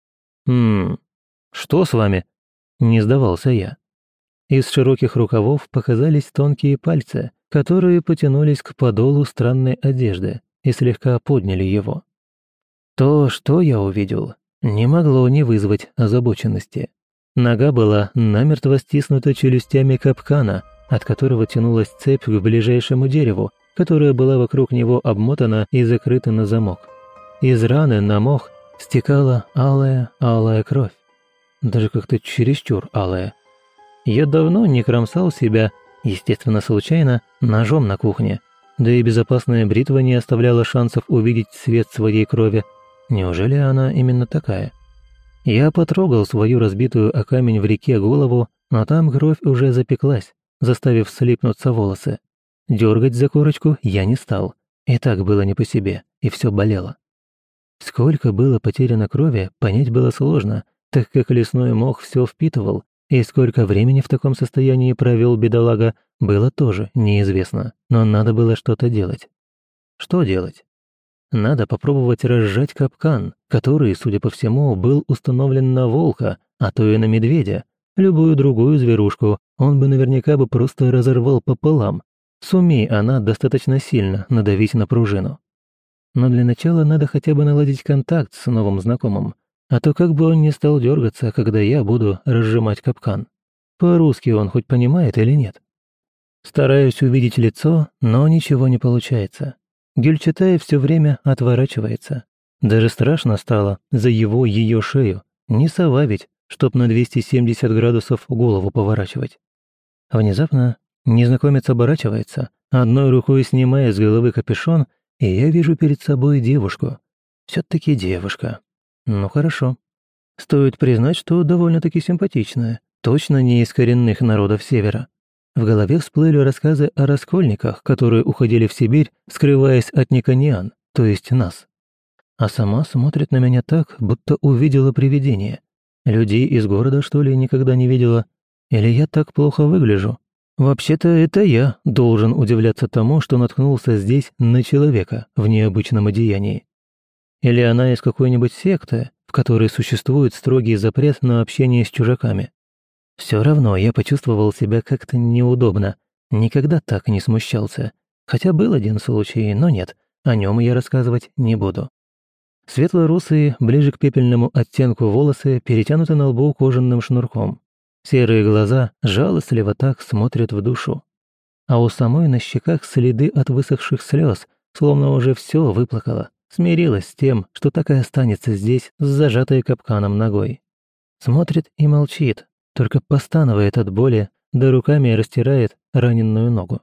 «Хм, что с вами?» – не сдавался я. Из широких рукавов показались тонкие пальцы, которые потянулись к подолу странной одежды и слегка подняли его. То, что я увидел, не могло не вызвать озабоченности. Нога была намертво стиснута челюстями капкана, от которого тянулась цепь к ближайшему дереву, которая была вокруг него обмотана и закрыта на замок. Из раны на мох стекала алая-алая кровь. Даже как-то чересчур алая. Я давно не кромсал себя, естественно, случайно, ножом на кухне, да и безопасная бритва не оставляла шансов увидеть цвет своей крови. Неужели она именно такая? Я потрогал свою разбитую о камень в реке голову, но там кровь уже запеклась, заставив слипнуться волосы. Дергать за корочку я не стал, и так было не по себе, и все болело. Сколько было потеряно крови, понять было сложно, так как лесной мох все впитывал, и сколько времени в таком состоянии провел бедолага, было тоже неизвестно, но надо было что-то делать. Что делать? Надо попробовать разжать капкан, который, судя по всему, был установлен на волка, а то и на медведя. Любую другую зверушку он бы наверняка бы просто разорвал пополам. Сумей она достаточно сильно надавить на пружину. Но для начала надо хотя бы наладить контакт с новым знакомым, а то как бы он не стал дергаться, когда я буду разжимать капкан. По-русски он хоть понимает или нет? Стараюсь увидеть лицо, но ничего не получается. Гюльчатай все время отворачивается. Даже страшно стало за его ее шею. Не сова ведь, чтоб на двести семьдесят градусов голову поворачивать. Внезапно незнакомец оборачивается, одной рукой снимая с головы капюшон, и я вижу перед собой девушку. Все-таки девушка. Ну хорошо. Стоит признать, что довольно-таки симпатичная. Точно не из коренных народов Севера. В голове всплыли рассказы о раскольниках, которые уходили в Сибирь, скрываясь от никониан, то есть нас. А сама смотрит на меня так, будто увидела привидение. Людей из города, что ли, никогда не видела? Или я так плохо выгляжу? Вообще-то это я должен удивляться тому, что наткнулся здесь на человека в необычном одеянии. Или она из какой-нибудь секты, в которой существует строгий запрет на общение с чужаками. Все равно я почувствовал себя как-то неудобно, никогда так не смущался. Хотя был один случай, но нет, о нем я рассказывать не буду. Светло-русые, ближе к пепельному оттенку волосы перетянуты на лбу кожаным шнурком. Серые глаза жалостливо так смотрят в душу. А у самой на щеках следы от высохших слез, словно уже все выплакала, смирилась с тем, что так и останется здесь с зажатой капканом ногой. Смотрит и молчит, только постанывает от боли, да руками растирает раненую ногу.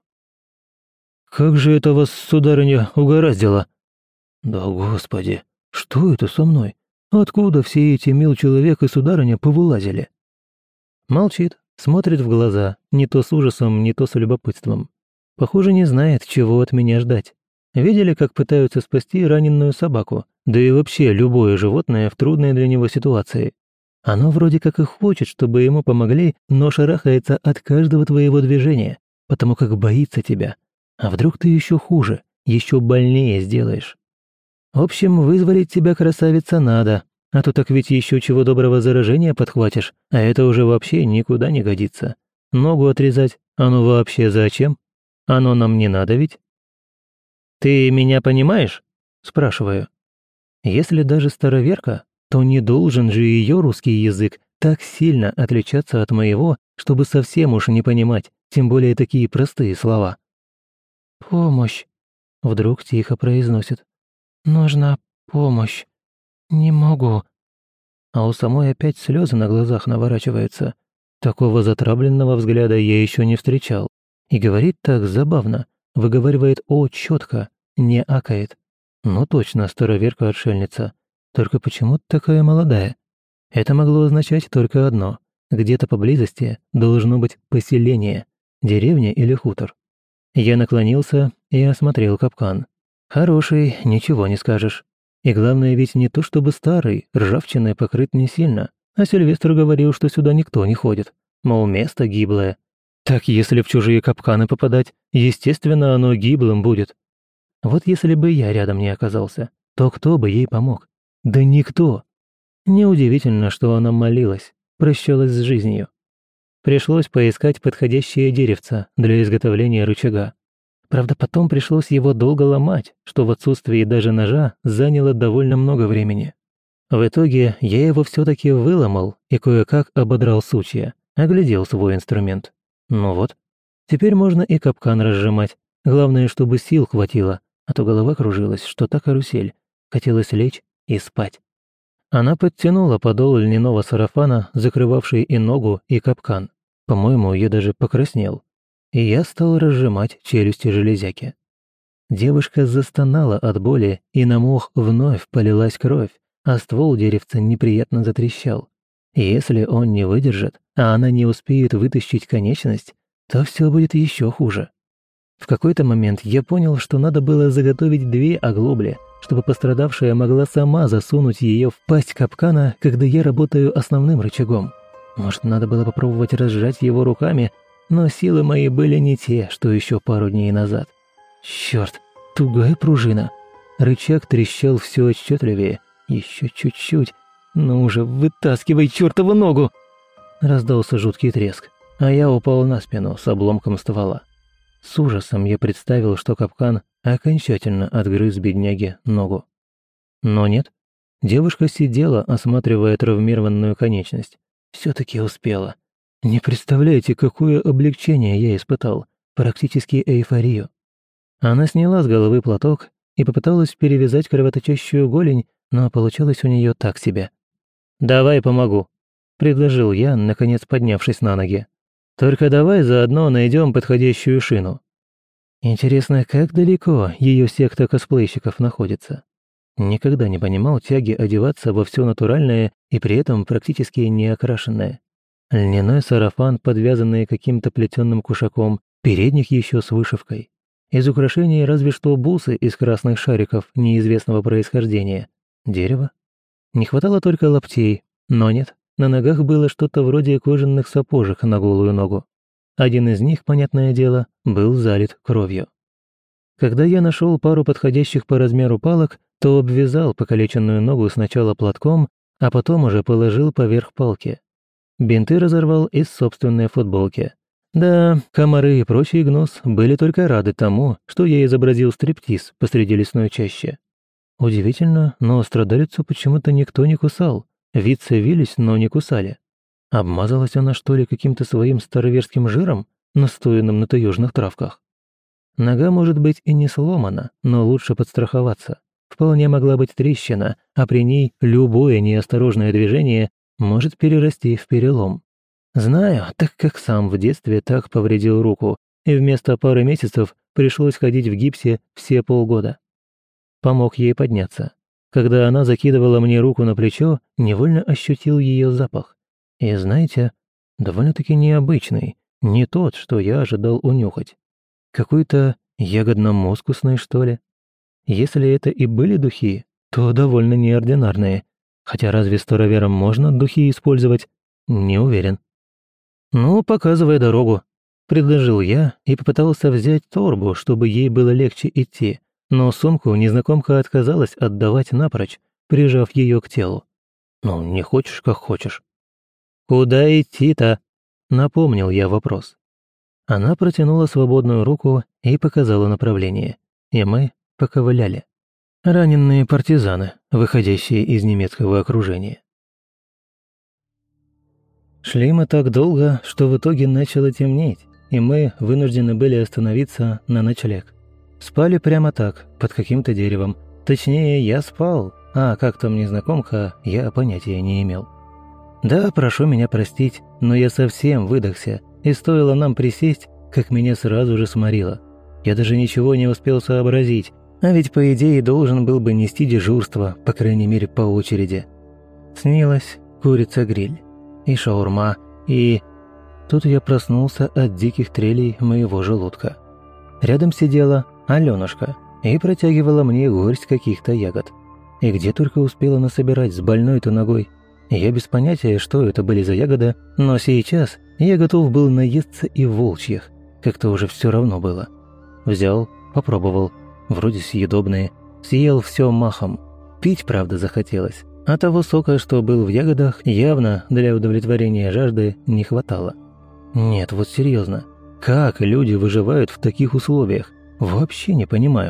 «Как же это вас, сударыня, угораздило?» «Да господи, что это со мной? Откуда все эти мил человек и сударыня повылазили?» Молчит, смотрит в глаза, не то с ужасом, не то с любопытством. Похоже, не знает, чего от меня ждать. Видели, как пытаются спасти раненую собаку, да и вообще любое животное в трудной для него ситуации. Оно вроде как и хочет, чтобы ему помогли, но шарахается от каждого твоего движения, потому как боится тебя. А вдруг ты еще хуже, еще больнее сделаешь? В общем, вызволить тебя, красавица, надо, а то так ведь еще чего доброго заражения подхватишь, а это уже вообще никуда не годится. Ногу отрезать, оно вообще зачем? Оно нам не надо ведь? «Ты меня понимаешь?» – спрашиваю. Если даже староверка, то не должен же ее русский язык так сильно отличаться от моего, чтобы совсем уж не понимать, тем более такие простые слова. «Помощь», — вдруг тихо произносит. «Нужна помощь. Не могу». А у самой опять слезы на глазах наворачиваются. Такого затравленного взгляда я еще не встречал. И говорит так забавно, выговаривает «о» четко, не акает. Ну точно, староверка-отшельница. Только почему такая молодая? Это могло означать только одно. Где-то поблизости должно быть поселение, деревня или хутор. Я наклонился и осмотрел капкан. Хороший, ничего не скажешь. И главное ведь не то чтобы старый, ржавчиной покрыт не сильно, а Сильвестр говорил, что сюда никто не ходит. Мол, место гиблое. Так если в чужие капканы попадать, естественно, оно гиблым будет. Вот если бы я рядом не оказался, то кто бы ей помог? Да никто. Неудивительно, что она молилась, прощалась с жизнью. Пришлось поискать подходящее деревце для изготовления рычага. Правда, потом пришлось его долго ломать, что в отсутствии даже ножа заняло довольно много времени. В итоге я его все-таки выломал и кое-как ободрал сучья, оглядел свой инструмент. Ну вот, теперь можно и капкан разжимать. Главное, чтобы сил хватило, а то голова кружилась, что та карусель. Хотелось лечь и спать. Она подтянула подол льняного сарафана, закрывавший и ногу, и капкан. По-моему, я даже покраснел. И я стал разжимать челюсти железяки. Девушка застонала от боли, и на мох вновь полилась кровь, а ствол деревца неприятно затрещал. Если он не выдержит, а она не успеет вытащить конечность, то все будет еще хуже. В какой-то момент я понял, что надо было заготовить две оглобли, чтобы пострадавшая могла сама засунуть ее в пасть капкана, когда я работаю основным рычагом. Может, надо было попробовать разжать его руками, но силы мои были не те, что еще пару дней назад. Черт, тугая пружина. Рычаг трещал все отчетливее. Еще чуть-чуть. Ну уже вытаскивай чертову ногу! Раздался жуткий треск, а я упал на спину с обломком ствола. С ужасом я представил, что капкан окончательно отгрыз бедняге ногу. Но нет. Девушка сидела, осматривая травмированную конечность. Все-таки успела. Не представляете, какое облегчение я испытал. Практически эйфорию. Она сняла с головы платок и попыталась перевязать кровоточащую голень, но получалось у нее так себе. «Давай помогу», — предложил я, наконец поднявшись на ноги. «Только давай заодно найдем подходящую шину». Интересно, как далеко ее секта косплейщиков находится? Никогда не понимал тяги одеваться во все натуральное и при этом практически не окрашенное. Льняной сарафан, подвязанный каким-то плетеным кушаком, передних еще с вышивкой. Из украшений разве что бусы из красных шариков неизвестного происхождения. Дерево? Не хватало только лаптей, но нет, на ногах было что-то вроде кожаных сапожек на голую ногу. Один из них, понятное дело, был залит кровью. Когда я нашел пару подходящих по размеру палок, то обвязал покалеченную ногу сначала платком, а потом уже положил поверх палки. Бинты разорвал из собственной футболки. Да, комары и прочий гнус были только рады тому, что я изобразил стриптиз посреди лесной чащи. Удивительно, но страдалицу почему-то никто не кусал. Вицы вились, но не кусали. Обмазалась она, что ли, каким-то своим староверским жиром, настоянным на таежных травках? Нога, может быть, и не сломана, но лучше подстраховаться. Вполне могла быть трещина, а при ней любое неосторожное движение может перерасти в перелом. Знаю, так как сам в детстве так повредил руку, и вместо пары месяцев пришлось ходить в гипсе все полгода. Помог ей подняться. Когда она закидывала мне руку на плечо, невольно ощутил ее запах. И знаете, довольно-таки необычный, не тот, что я ожидал унюхать. Какой-то ягодно-мускусный, что ли. Если это и были духи, то довольно неординарные. Хотя разве староверам можно духи использовать? Не уверен. «Ну, показывай дорогу», — предложил я и попытался взять торбу, чтобы ей было легче идти, но сумку незнакомка отказалась отдавать напрочь, прижав ее к телу. «Ну, не хочешь, как хочешь». «Куда идти-то?» — напомнил я вопрос. Она протянула свободную руку и показала направление, и мы поковыляли. Раненые партизаны, выходящие из немецкого окружения. Шли мы так долго, что в итоге начало темнеть, и мы вынуждены были остановиться на ночлег. Спали прямо так, под каким-то деревом. Точнее, я спал, а как там незнакомка, я понятия не имел. Да, прошу меня простить, но я совсем выдохся, и стоило нам присесть, как меня сразу же сморило. Я даже ничего не успел сообразить, а ведь по идее должен был бы нести дежурство, по крайней мере по очереди. Снилась курица-гриль, и шаурма, и... Тут я проснулся от диких трелей моего желудка. Рядом сидела Алёнушка и протягивала мне горсть каких-то ягод. И где только успела насобирать с больной-то ногой. Я без понятия, что это были за ягоды, но сейчас я готов был наесться и волчьих. Как-то уже все равно было. Взял, попробовал. Вроде съедобные. Съел все махом. Пить, правда, захотелось. А того сока, что был в ягодах, явно для удовлетворения жажды не хватало. Нет, вот серьезно. Как люди выживают в таких условиях? Вообще не понимаю.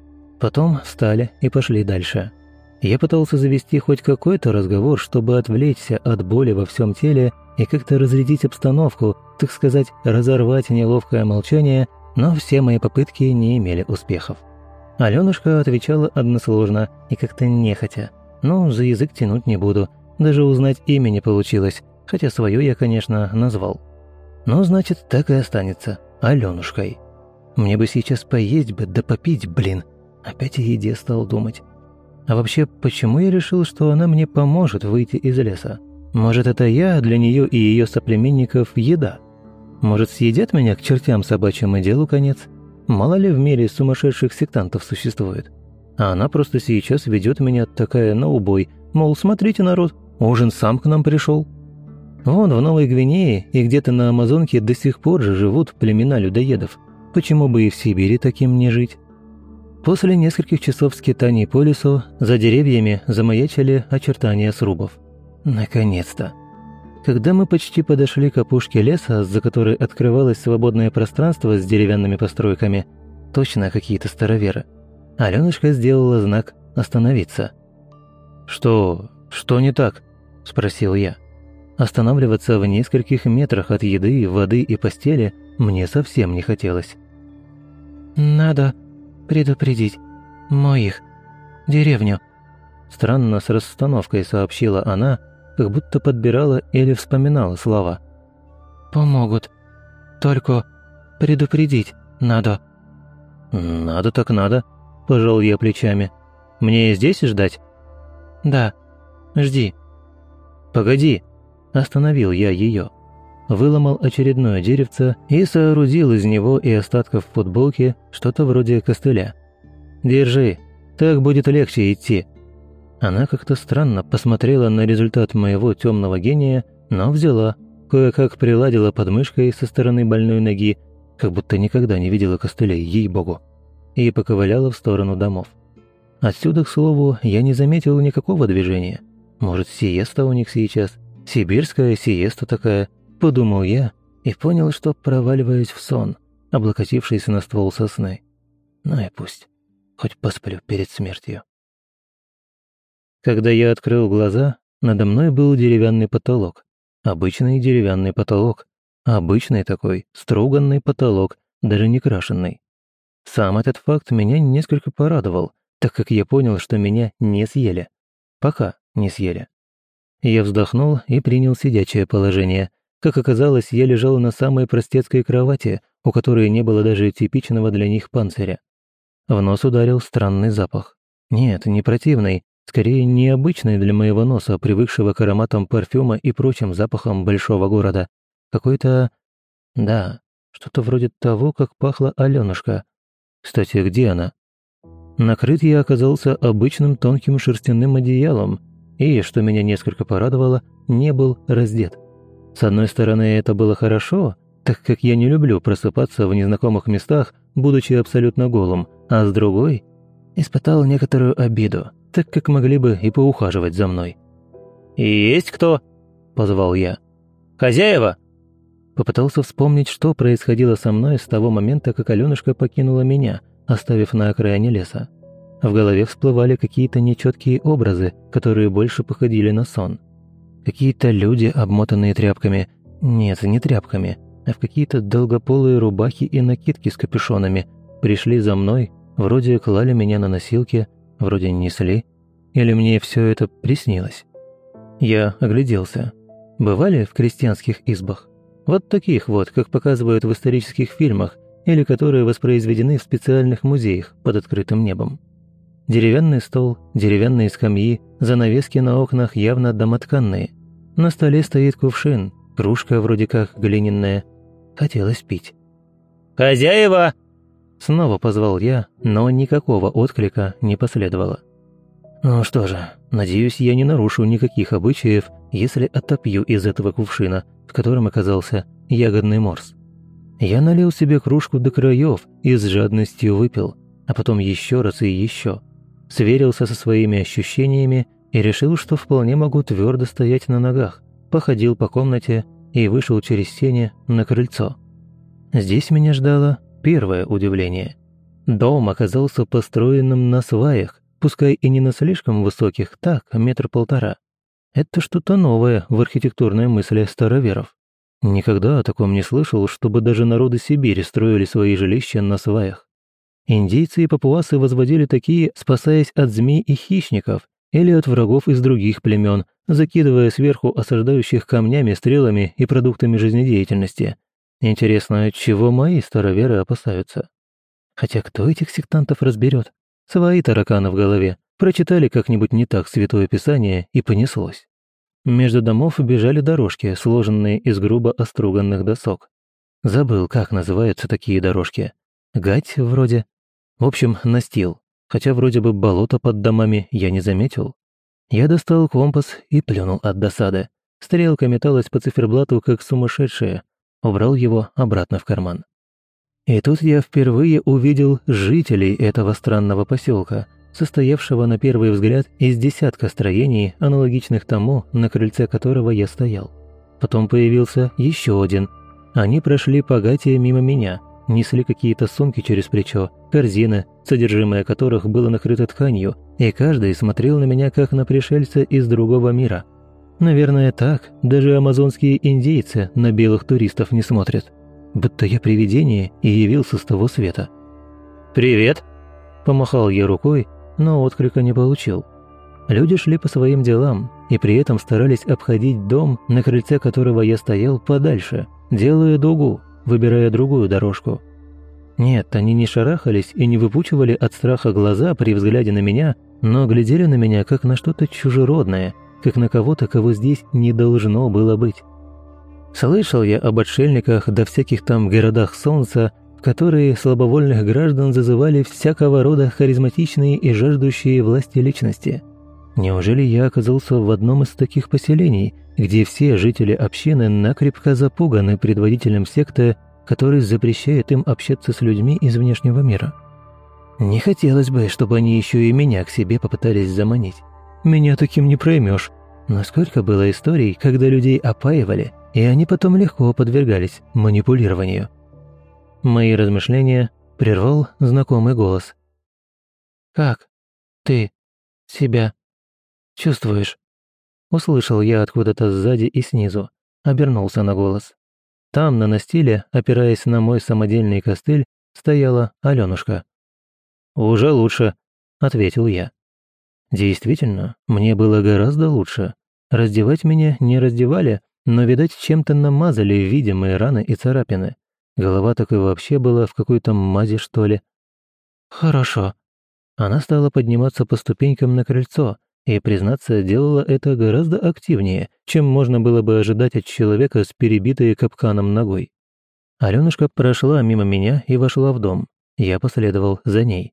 Потом встали и пошли дальше. Я пытался завести хоть какой-то разговор, чтобы отвлечься от боли во всем теле и как-то разрядить обстановку, так сказать, разорвать неловкое молчание, но все мои попытки не имели успехов. Алёнушка отвечала односложно и как-то нехотя. Ну, за язык тянуть не буду, даже узнать имя не получилось, хотя своё я, конечно, назвал. Ну, значит, так и останется Алёнушкой. Мне бы сейчас поесть бы, да попить, блин. Опять о еде стал думать. А вообще, почему я решил, что она мне поможет выйти из леса? Может, это я для нее и ее соплеменников еда? Может, съедят меня к чертям собачьим и делу конец? Мало ли в мире сумасшедших сектантов существует. А она просто сейчас ведет меня такая на убой, мол, смотрите, народ, ужин сам к нам пришел. Вон в Новой Гвинее и где-то на Амазонке до сих пор же живут племена людоедов. Почему бы и в Сибири таким не жить? После нескольких часов скитаний по лесу за деревьями замаячили очертания срубов. Наконец-то! Когда мы почти подошли к опушке леса, за которой открывалось свободное пространство с деревянными постройками, точно какие-то староверы, Алёнушка сделала знак «Остановиться». «Что? Что не так?» – спросил я. Останавливаться в нескольких метрах от еды, воды и постели мне совсем не хотелось. «Надо предупредить моих, деревню», – странно с расстановкой сообщила она, как будто подбирала или вспоминала слова. «Помогут. Только предупредить надо». «Надо так надо», – пожал я плечами. «Мне здесь ждать?» «Да, жди». «Погоди», – остановил я ее. Выломал очередное деревце и соорудил из него и остатков футболки что-то вроде костыля. «Держи, так будет легче идти». Она как-то странно посмотрела на результат моего темного гения, но взяла, кое-как приладила подмышкой со стороны больной ноги, как будто никогда не видела костылей, ей-богу, и поковыляла в сторону домов. Отсюда, к слову, я не заметил никакого движения. Может, сиеста у них сейчас? Сибирская сиеста такая, подумал я и понял, что проваливаюсь в сон, облокотившись на ствол сосны. Ну и пусть, хоть посплю перед смертью. Когда я открыл глаза, надо мной был деревянный потолок. Обычный деревянный потолок. Обычный такой, струганный потолок, даже не крашенный. Сам этот факт меня несколько порадовал, так как я понял, что меня не съели. Пока не съели. Я вздохнул и принял сидячее положение. Как оказалось, я лежал на самой простецкой кровати, у которой не было даже типичного для них панциря. В нос ударил странный запах. Нет, не противный, скорее необычный для моего носа, привыкшего к ароматам парфюма и прочим запахам большого города. Какой-то... да, что-то вроде того, как пахла Алёнушка. Кстати, где она? Накрыт я оказался обычным тонким шерстяным одеялом и, что меня несколько порадовало, не был раздет. С одной стороны, это было хорошо, так как я не люблю просыпаться в незнакомых местах, будучи абсолютно голым, а с другой, испытал некоторую обиду, так как могли бы и поухаживать за мной. «Есть кто?» – позвал я. «Хозяева?» Попытался вспомнить, что происходило со мной с того момента, как Алёнушка покинула меня, оставив на окраине леса. В голове всплывали какие-то нечеткие образы, которые больше походили на сон. Какие-то люди, обмотанные тряпками. Нет, не тряпками, а в какие-то долгополые рубахи и накидки с капюшонами пришли за мной, вроде клали меня на носилки, вроде несли. Или мне все это приснилось? Я огляделся. Бывали в крестьянских избах? Вот таких вот, как показывают в исторических фильмах, или которые воспроизведены в специальных музеях под открытым небом. Деревянный стол, деревянные скамьи, занавески на окнах явно домотканные. На столе стоит кувшин, кружка вроде как глиняная. Хотелось пить. «Хозяева!» Снова позвал я, но никакого отклика не последовало. Ну что же, надеюсь, я не нарушу никаких обычаев, если отопью из этого кувшина, в котором оказался ягодный морс. Я налил себе кружку до краев и с жадностью выпил, а потом еще раз и еще. Сверился со своими ощущениями и решил, что вполне могу твердо стоять на ногах, походил по комнате и вышел через сени на крыльцо. Здесь меня ждало первое удивление. Дом оказался построенным на сваях, пускай и не на слишком высоких, так, метр полтора. Это что-то новое в архитектурной мысли староверов. Никогда о таком не слышал, чтобы даже народы Сибири строили свои жилища на сваях. Индейцы и папуасы возводили такие, спасаясь от змей и хищников или от врагов из других племен, закидывая сверху осаждающих камнями, стрелами и продуктами жизнедеятельности. Интересно, чего мои староверы опасаются? Хотя кто этих сектантов разберет? Свои тараканы в голове. Прочитали как-нибудь не так Святое Писание и понеслось. Между домов бежали дорожки, сложенные из грубо оструганных досок. Забыл, как называются такие дорожки. Гать вроде. В общем, настил. Хотя вроде бы болото под домами я не заметил. Я достал компас и плюнул от досады. Стрелка металась по циферблату, как сумасшедшая. Убрал его обратно в карман. И тут я впервые увидел жителей этого странного поселка, состоявшего на первый взгляд из десятка строений, аналогичных тому, на крыльце которого я стоял. Потом появился еще один. Они прошли по гате мимо меня, несли какие-то сумки через плечо, корзины, содержимое которых было накрыто тканью, и каждый смотрел на меня как на пришельца из другого мира. Наверное, так даже амазонские индейцы на белых туристов не смотрят. Будто я привидение и явился с того света. «Привет!» – помахал я рукой, но отклика не получил. Люди шли по своим делам и при этом старались обходить дом, на крыльце которого я стоял, подальше, делая дугу, выбирая другую дорожку. Нет, они не шарахались и не выпучивали от страха глаза при взгляде на меня, но глядели на меня как на что-то чужеродное, как на кого-то, кого здесь не должно было быть. Слышал я об отшельниках да всяких там городах солнца, в которые слабовольных граждан зазывали всякого рода харизматичные и жаждущие власти личности. Неужели я оказался в одном из таких поселений, где все жители общины накрепко запуганы предводителем секты, который запрещает им общаться с людьми из внешнего мира? Не хотелось бы, чтобы они еще и меня к себе попытались заманить. Меня таким не проймешь. Но сколько было историй, когда людей опаивали, и они потом легко подвергались манипулированию. Мои размышления прервал знакомый голос. «Как ты себя чувствуешь?» Услышал я откуда-то сзади и снизу, обернулся на голос. Там, на настиле, опираясь на мой самодельный костыль, стояла Алёнушка. «Уже лучше», — ответил я. Действительно, мне было гораздо лучше. Раздевать меня не раздевали, но, видать, чем-то намазали видимые раны и царапины. Голова так и вообще была в какой-то мази, что ли. «Хорошо». Она стала подниматься по ступенькам на крыльцо, и, признаться, делала это гораздо активнее, чем можно было бы ожидать от человека с перебитой капканом ногой. Алёнушка прошла мимо меня и вошла в дом. Я последовал за ней.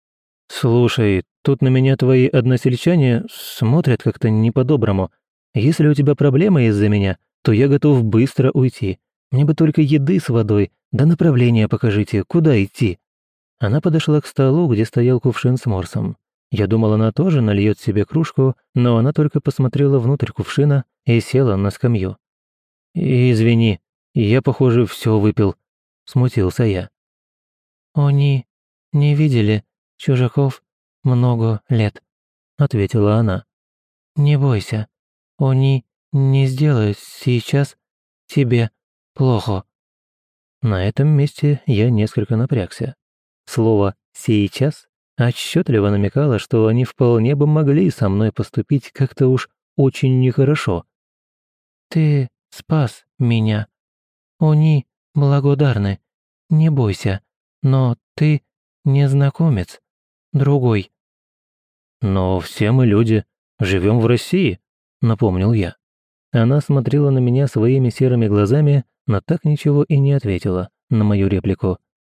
«Слушай, тут на меня твои односельчане смотрят как-то не по-доброму. Если у тебя проблемы из-за меня, то я готов быстро уйти. Мне бы только еды с водой, да направление покажите, куда идти». Она подошла к столу, где стоял кувшин с морсом. Я думал, она тоже нальет себе кружку, но она только посмотрела внутрь кувшина и села на скамью. «Извини, я, похоже, все выпил», — смутился я. «Они не видели чужаков много лет», — ответила она. «Не бойся, они не сделают сейчас тебе плохо». На этом месте я несколько напрягся. Слово «сейчас» отчетливо намекало, что они вполне бы могли со мной поступить как-то уж очень нехорошо. «Ты спас меня. Они благодарны. Не бойся, но ты незнакомец, другой». «Но все мы люди, живем в России», — напомнил я. Она смотрела на меня своими серыми глазами, но так ничего и не ответила на мою реплику.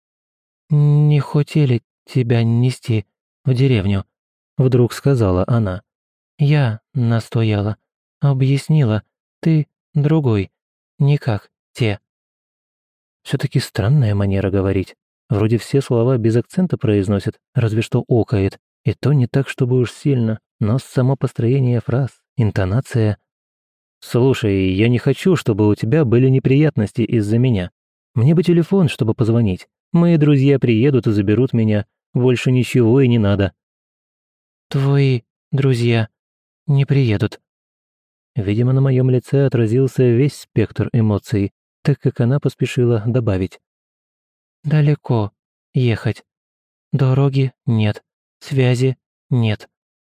«Не хотели тебя нести в деревню», — вдруг сказала она. «Я настояла, объяснила, ты другой, не как те». Все-таки странная манера говорить. Вроде все слова без акцента произносит, разве что окает. И то не так, чтобы уж сильно, но само построение фраз, интонация. «Слушай, я не хочу, чтобы у тебя были неприятности из-за меня. Мне бы телефон, чтобы позвонить. Мои друзья приедут и заберут меня. Больше ничего и не надо». «Твои друзья не приедут». Видимо, на моем лице отразился весь спектр эмоций, так как она поспешила добавить. «Далеко ехать. Дороги нет, связи нет».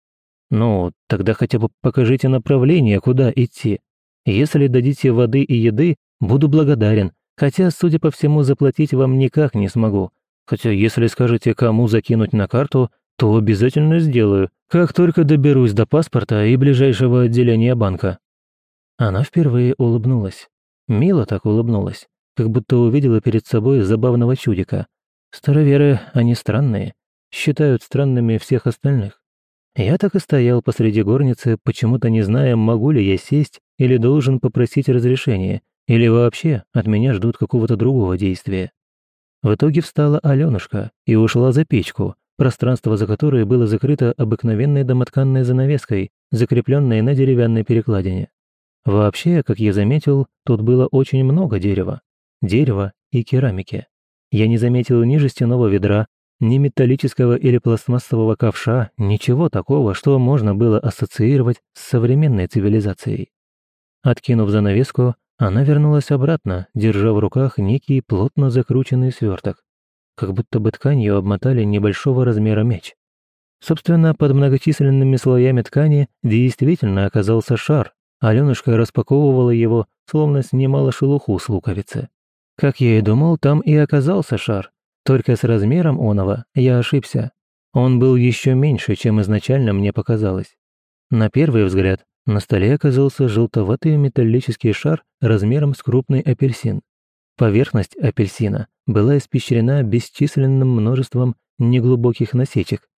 «Ну, тогда хотя бы покажите направление, куда идти. Если дадите воды и еды, буду благодарен, хотя, судя по всему, заплатить вам никак не смогу. Хотя, если скажете, кому закинуть на карту, то обязательно сделаю, как только доберусь до паспорта и ближайшего отделения банка». Она впервые улыбнулась. Мило так улыбнулась, как будто увидела перед собой забавного чудика. Староверы, они странные, считают странными всех остальных. Я так и стоял посреди горницы, почему-то не зная, могу ли я сесть или должен попросить разрешения, или вообще от меня ждут какого-то другого действия. В итоге встала Алёнушка и ушла за печку, пространство за которой было закрыто обыкновенной домотканной занавеской, закрепленной на деревянной перекладине. Вообще, как я заметил, тут было очень много дерева. Дерева и керамики. Я не заметил ни жестяного ведра, ни металлического или пластмассового ковша, ничего такого, что можно было ассоциировать с современной цивилизацией. Откинув занавеску, она вернулась обратно, держа в руках некий плотно закрученный сверток, как будто бы тканью обмотали небольшого размера мяч. Собственно, под многочисленными слоями ткани действительно оказался шар. Алёнушка распаковывала его, словно снимала шелуху с луковицы. Как я и думал, там и оказался шар. Только с размером оного я ошибся. Он был еще меньше, чем изначально мне показалось. На первый взгляд на столе оказался желтоватый металлический шар размером с крупный апельсин. Поверхность апельсина была испещрена бесчисленным множеством неглубоких насечек.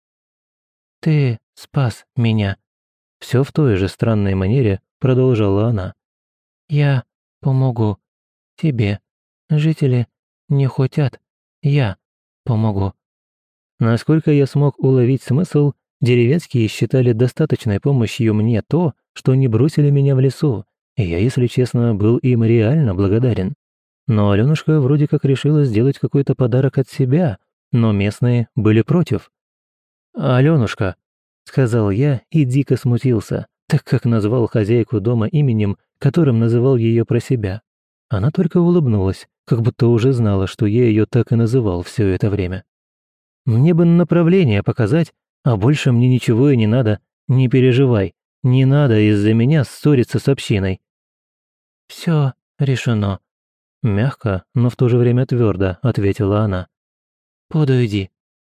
«Ты спас меня», — все в той же странной манере продолжала она. «Я помогу тебе. Жители не хотят. Я помогу». Насколько я смог уловить смысл, деревенские считали достаточной помощью мне то, что не бросили меня в лесу, и я, если честно, был им реально благодарен. Но Алёнушка вроде как решила сделать какой-то подарок от себя, но местные были против. «Алёнушка», — сказал я и дико смутился, так как назвал хозяйку дома именем, которым называл ее про себя. Она только улыбнулась, как будто уже знала, что я ее так и называл все это время. «Мне бы направление показать, а больше мне ничего и не надо. Не переживай, не надо из-за меня ссориться с общиной». «Все решено», — мягко, но в то же время твердо ответила она. «Подойди».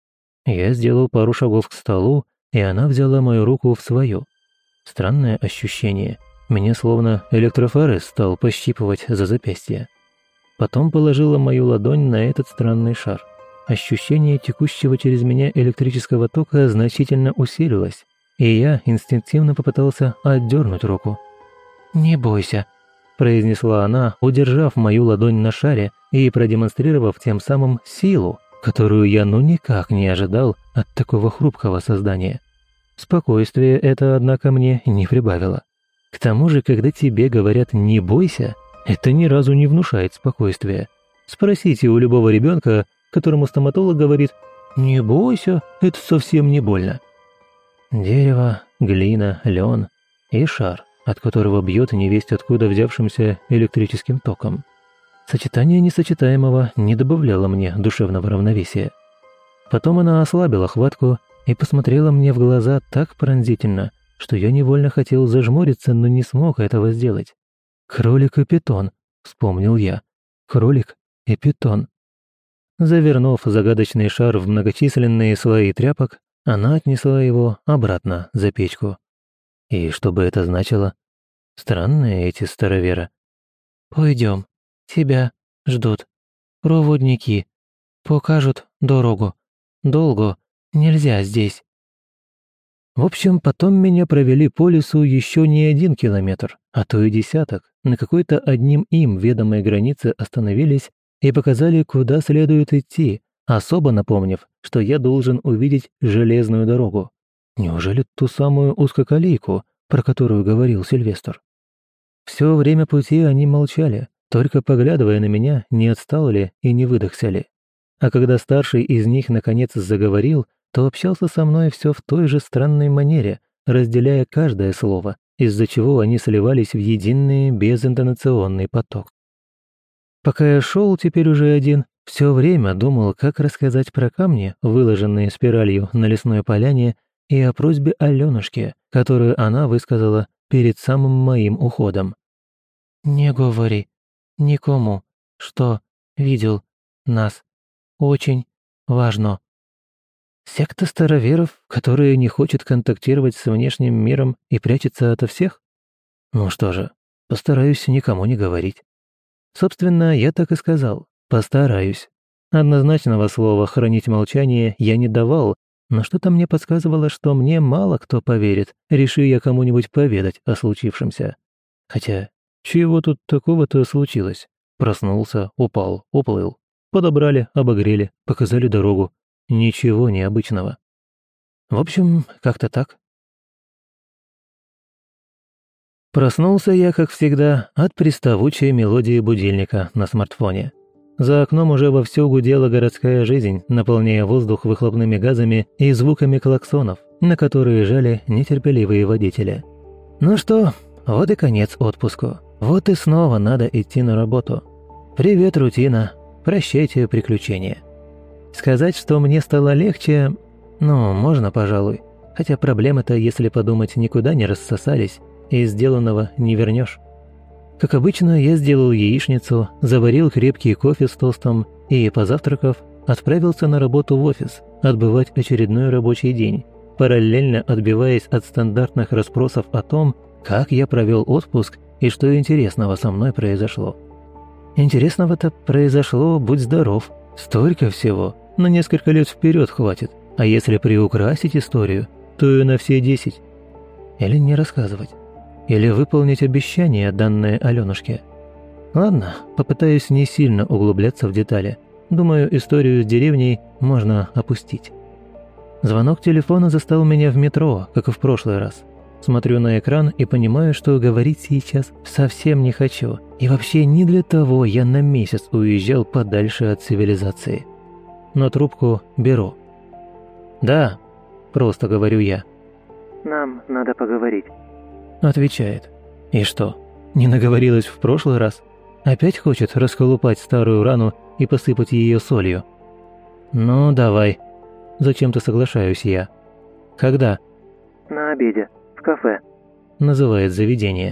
Я сделал пару шагов к столу, и она взяла мою руку в свою. Странное ощущение. Меня словно электрофорез стал пощипывать за запястье. Потом положила мою ладонь на этот странный шар. Ощущение текущего через меня электрического тока значительно усилилось, и я инстинктивно попытался отдернуть руку. «Не бойся», — произнесла она, удержав мою ладонь на шаре и продемонстрировав тем самым силу, которую я ну никак не ожидал от такого хрупкого создания. Спокойствие это, однако, мне не прибавило. К тому же, когда тебе говорят «не бойся», это ни разу не внушает спокойствия. Спросите у любого ребенка, которому стоматолог говорит «не бойся, это совсем не больно». Дерево, глина, лен и шар, от которого бьет невесть откуда взявшимся электрическим током. Сочетание несочетаемого не добавляло мне душевного равновесия. Потом она ослабила хватку и посмотрела мне в глаза так пронзительно, что я невольно хотел зажмуриться, но не смог этого сделать. «Кролик и питон», — вспомнил я. «Кролик и питон». Завернув загадочный шар в многочисленные слои тряпок, она отнесла его обратно за печку. И что бы это значило? Странные эти староверы. «Пойдем, тебя ждут. Проводники покажут дорогу. Долго нельзя здесь». В общем, потом меня провели по лесу еще не один километр, а то и десяток. На какой-то одним им ведомой границе остановились и показали, куда следует идти, особо напомнив, что я должен увидеть железную дорогу. Неужели ту самую узкоколейку, про которую говорил Сильвестр? Все время пути они молчали, только поглядывая на меня, не отстал ли и не выдохся ли. А когда старший из них наконец заговорил, то общался со мной все в той же странной манере, разделяя каждое слово, из-за чего они сливались в единый безинтонационный поток. Пока я шел теперь уже один, все время думал, как рассказать про камни, выложенные спиралью на лесной поляне, и о просьбе Алёнушки, которую она высказала перед самым моим уходом. «Не говори никому, что видел нас. Очень важно». Секта староверов, которая не хочет контактировать с внешним миром и прячется ото всех? Ну что же, постараюсь никому не говорить. Собственно, я так и сказал. Постараюсь. Однозначного слова «хранить молчание» я не давал, но что-то мне подсказывало, что мне мало кто поверит, реши я кому-нибудь поведать о случившемся. Хотя, чего тут такого-то случилось? Проснулся, упал, уплыл. Подобрали, обогрели, показали дорогу. Ничего необычного. В общем, как-то так. Проснулся я, как всегда, от приставучей мелодии будильника на смартфоне. За окном уже вовсю гудела городская жизнь, наполняя воздух выхлопными газами и звуками клаксонов, на которые жали нетерпеливые водители. Ну что, вот и конец отпуску. Вот и снова надо идти на работу. Привет, рутина. Прощайте, приключения. Сказать, что мне стало легче, ну, можно, пожалуй. Хотя проблемы-то, если подумать, никуда не рассосались, и сделанного не вернешь. Как обычно, я сделал яичницу, заварил крепкий кофе с тостом и, позавтракав, отправился на работу в офис, отбывать очередной рабочий день, параллельно отбиваясь от стандартных расспросов о том, как я провел отпуск и что интересного со мной произошло. Интересного-то произошло, будь здоров. Столько всего, на несколько лет вперед хватит, а если приукрасить историю, то и на все десять. Или не рассказывать, или выполнить обещание, данное Алёнушке. Ладно, попытаюсь не сильно углубляться в детали. Думаю, историю с деревней можно опустить. Звонок телефона застал меня в метро, как и в прошлый раз. Смотрю на экран и понимаю, что говорить сейчас совсем не хочу. И вообще не для того я на месяц уезжал подальше от цивилизации. Но трубку беру. «Да», – просто говорю я. «Нам надо поговорить», – отвечает. «И что, не наговорилась в прошлый раз? Опять хочет расколупать старую рану и посыпать ее солью?» «Ну, давай». Зачем-то соглашаюсь я. «Когда?» «На обеде. В кафе», – называет заведение.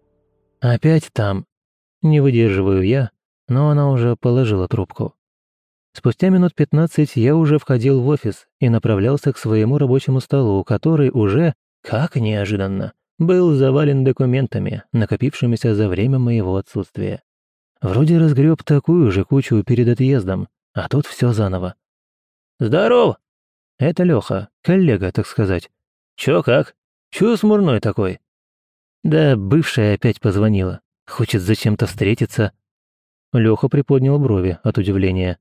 «Опять там?» Не выдерживаю я, но она уже положила трубку. Спустя минут пятнадцать я уже входил в офис и направлялся к своему рабочему столу, который уже, как неожиданно, был завален документами, накопившимися за время моего отсутствия. Вроде разгреб такую же кучу перед отъездом, а тут все заново. «Здорово!» Это Леха, коллега, так сказать. «Чё как? Чё смурной такой?» «Да бывшая опять позвонила. Хочет зачем-то встретиться». Леха приподнял брови от удивления.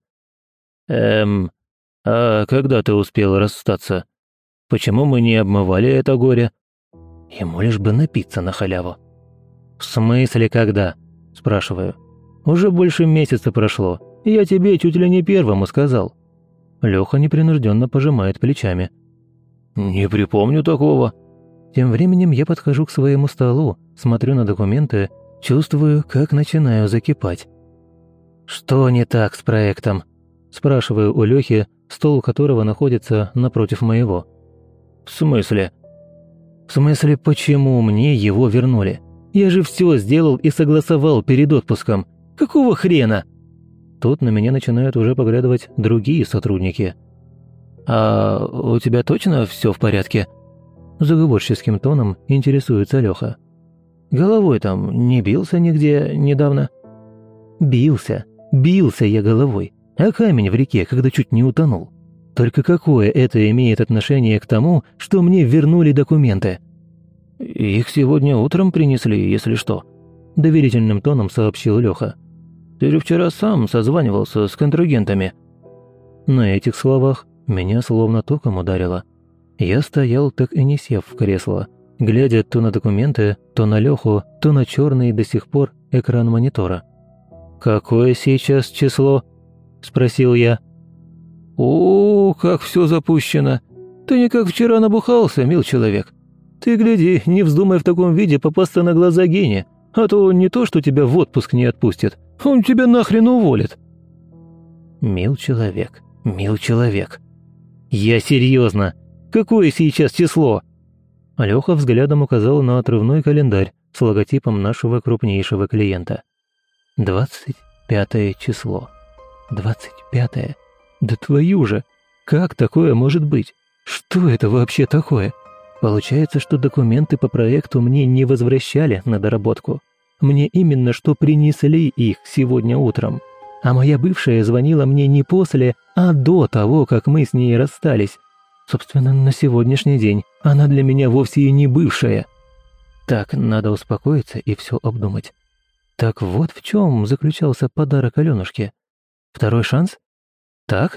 «Эм, а когда ты успел расстаться? Почему мы не обмывали это горе?» Ему лишь бы напиться на халяву. «В смысле когда?» – спрашиваю. «Уже больше месяца прошло. Я тебе чуть ли не первому сказал». Леха непринужденно пожимает плечами. «Не припомню такого». Тем временем я подхожу к своему столу, смотрю на документы, чувствую, как начинаю закипать. «Что не так с проектом?» – спрашиваю у Лехи, стол которого находится напротив моего. «В смысле?» «В смысле, почему мне его вернули? Я же все сделал и согласовал перед отпуском. Какого хрена?» тут на меня начинают уже поглядывать другие сотрудники. «А у тебя точно все в порядке?» Заговорческим тоном интересуется Лёха. «Головой там не бился нигде недавно?» «Бился, бился я головой, а камень в реке, когда чуть не утонул. Только какое это имеет отношение к тому, что мне вернули документы?» «Их сегодня утром принесли, если что», – доверительным тоном сообщил Лёха. «Ты же вчера сам созванивался с контрагентами». На этих словах меня словно током ударило. Я стоял, так и не сев в кресло, глядя то на документы, то на Лёху, то на чёрный до сих пор экран монитора. «Какое сейчас число?» – спросил я. «О, как все запущено! Ты не как вчера набухался, мил человек. Ты гляди, не вздумай в таком виде попасться на глаза Гене, а то не то, что тебя в отпуск не отпустит, он тебя нахрен уволит». «Мил человек, мил человек. Я серьезно. Какое сейчас число?» Лёха взглядом указал на отрывной календарь с логотипом нашего крупнейшего клиента. «Двадцать пятое число. Двадцать пятое. Да твою же! Как такое может быть? Что это вообще такое? Получается, что документы по проекту мне не возвращали на доработку. Мне именно что принесли их сегодня утром. А моя бывшая звонила мне не после, а до того, как мы с ней расстались. Собственно, на сегодняшний день она для меня вовсе и не бывшая. Так, надо успокоиться и все обдумать. Так вот в чем заключался подарок Алёнушке. Второй шанс? Так?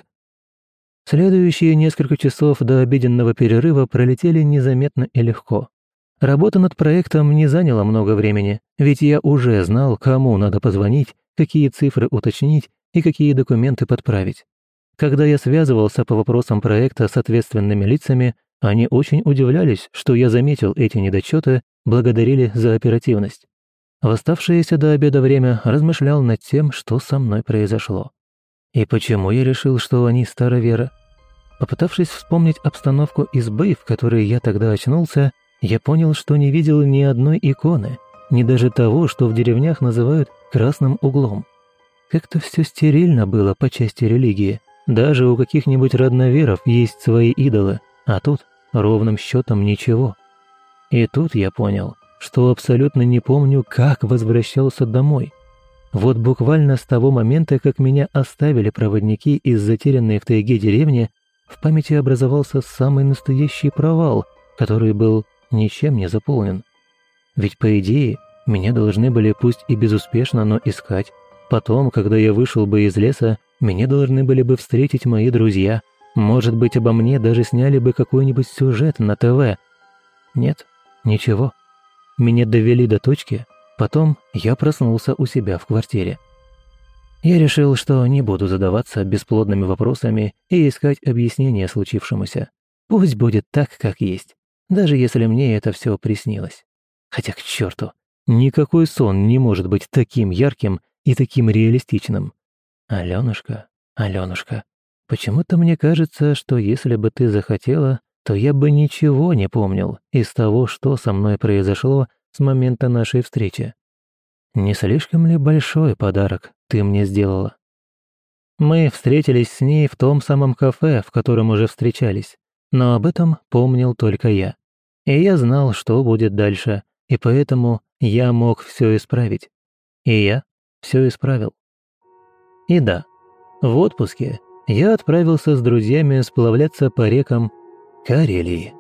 Следующие несколько часов до обеденного перерыва пролетели незаметно и легко. Работа над проектом не заняла много времени, ведь я уже знал, кому надо позвонить, какие цифры уточнить и какие документы подправить. Когда я связывался по вопросам проекта с ответственными лицами, они очень удивлялись, что я заметил эти недочеты, благодарили за оперативность. В оставшееся до обеда время размышлял над тем, что со мной произошло. И почему я решил, что они старовера? Попытавшись вспомнить обстановку избы, в которой я тогда очнулся, я понял, что не видел ни одной иконы, ни даже того, что в деревнях называют красным углом. Как-то все стерильно было по части религии. Даже у каких-нибудь родноверов есть свои идолы, а тут ровным счетом ничего. И тут я понял, что абсолютно не помню, как возвращался домой. Вот буквально с того момента, как меня оставили проводники из затерянной в тайге деревни, в памяти образовался самый настоящий провал, который был ничем не заполнен. Ведь, по идее, меня должны были пусть и безуспешно, но искать. Потом, когда я вышел бы из леса, меня должны были бы встретить мои друзья. Может быть, обо мне даже сняли бы какой-нибудь сюжет на ТВ. Нет, ничего. Меня довели до точки, потом я проснулся у себя в квартире. Я решил, что не буду задаваться бесплодными вопросами и искать объяснения случившемуся. Пусть будет так, как есть, даже если мне это все приснилось. Хотя к черту, никакой сон не может быть таким ярким и таким реалистичным. Алёнушка, Алёнушка, почему-то мне кажется, что если бы ты захотела, то я бы ничего не помнил из того, что со мной произошло с момента нашей встречи. Не слишком ли большой подарок ты мне сделала? Мы встретились с ней в том самом кафе, в котором уже встречались, но об этом помнил только я. И я знал, что будет дальше, и поэтому я мог все исправить. И я все исправил. И да, в отпуске я отправился с друзьями сплавляться по рекам Карелии.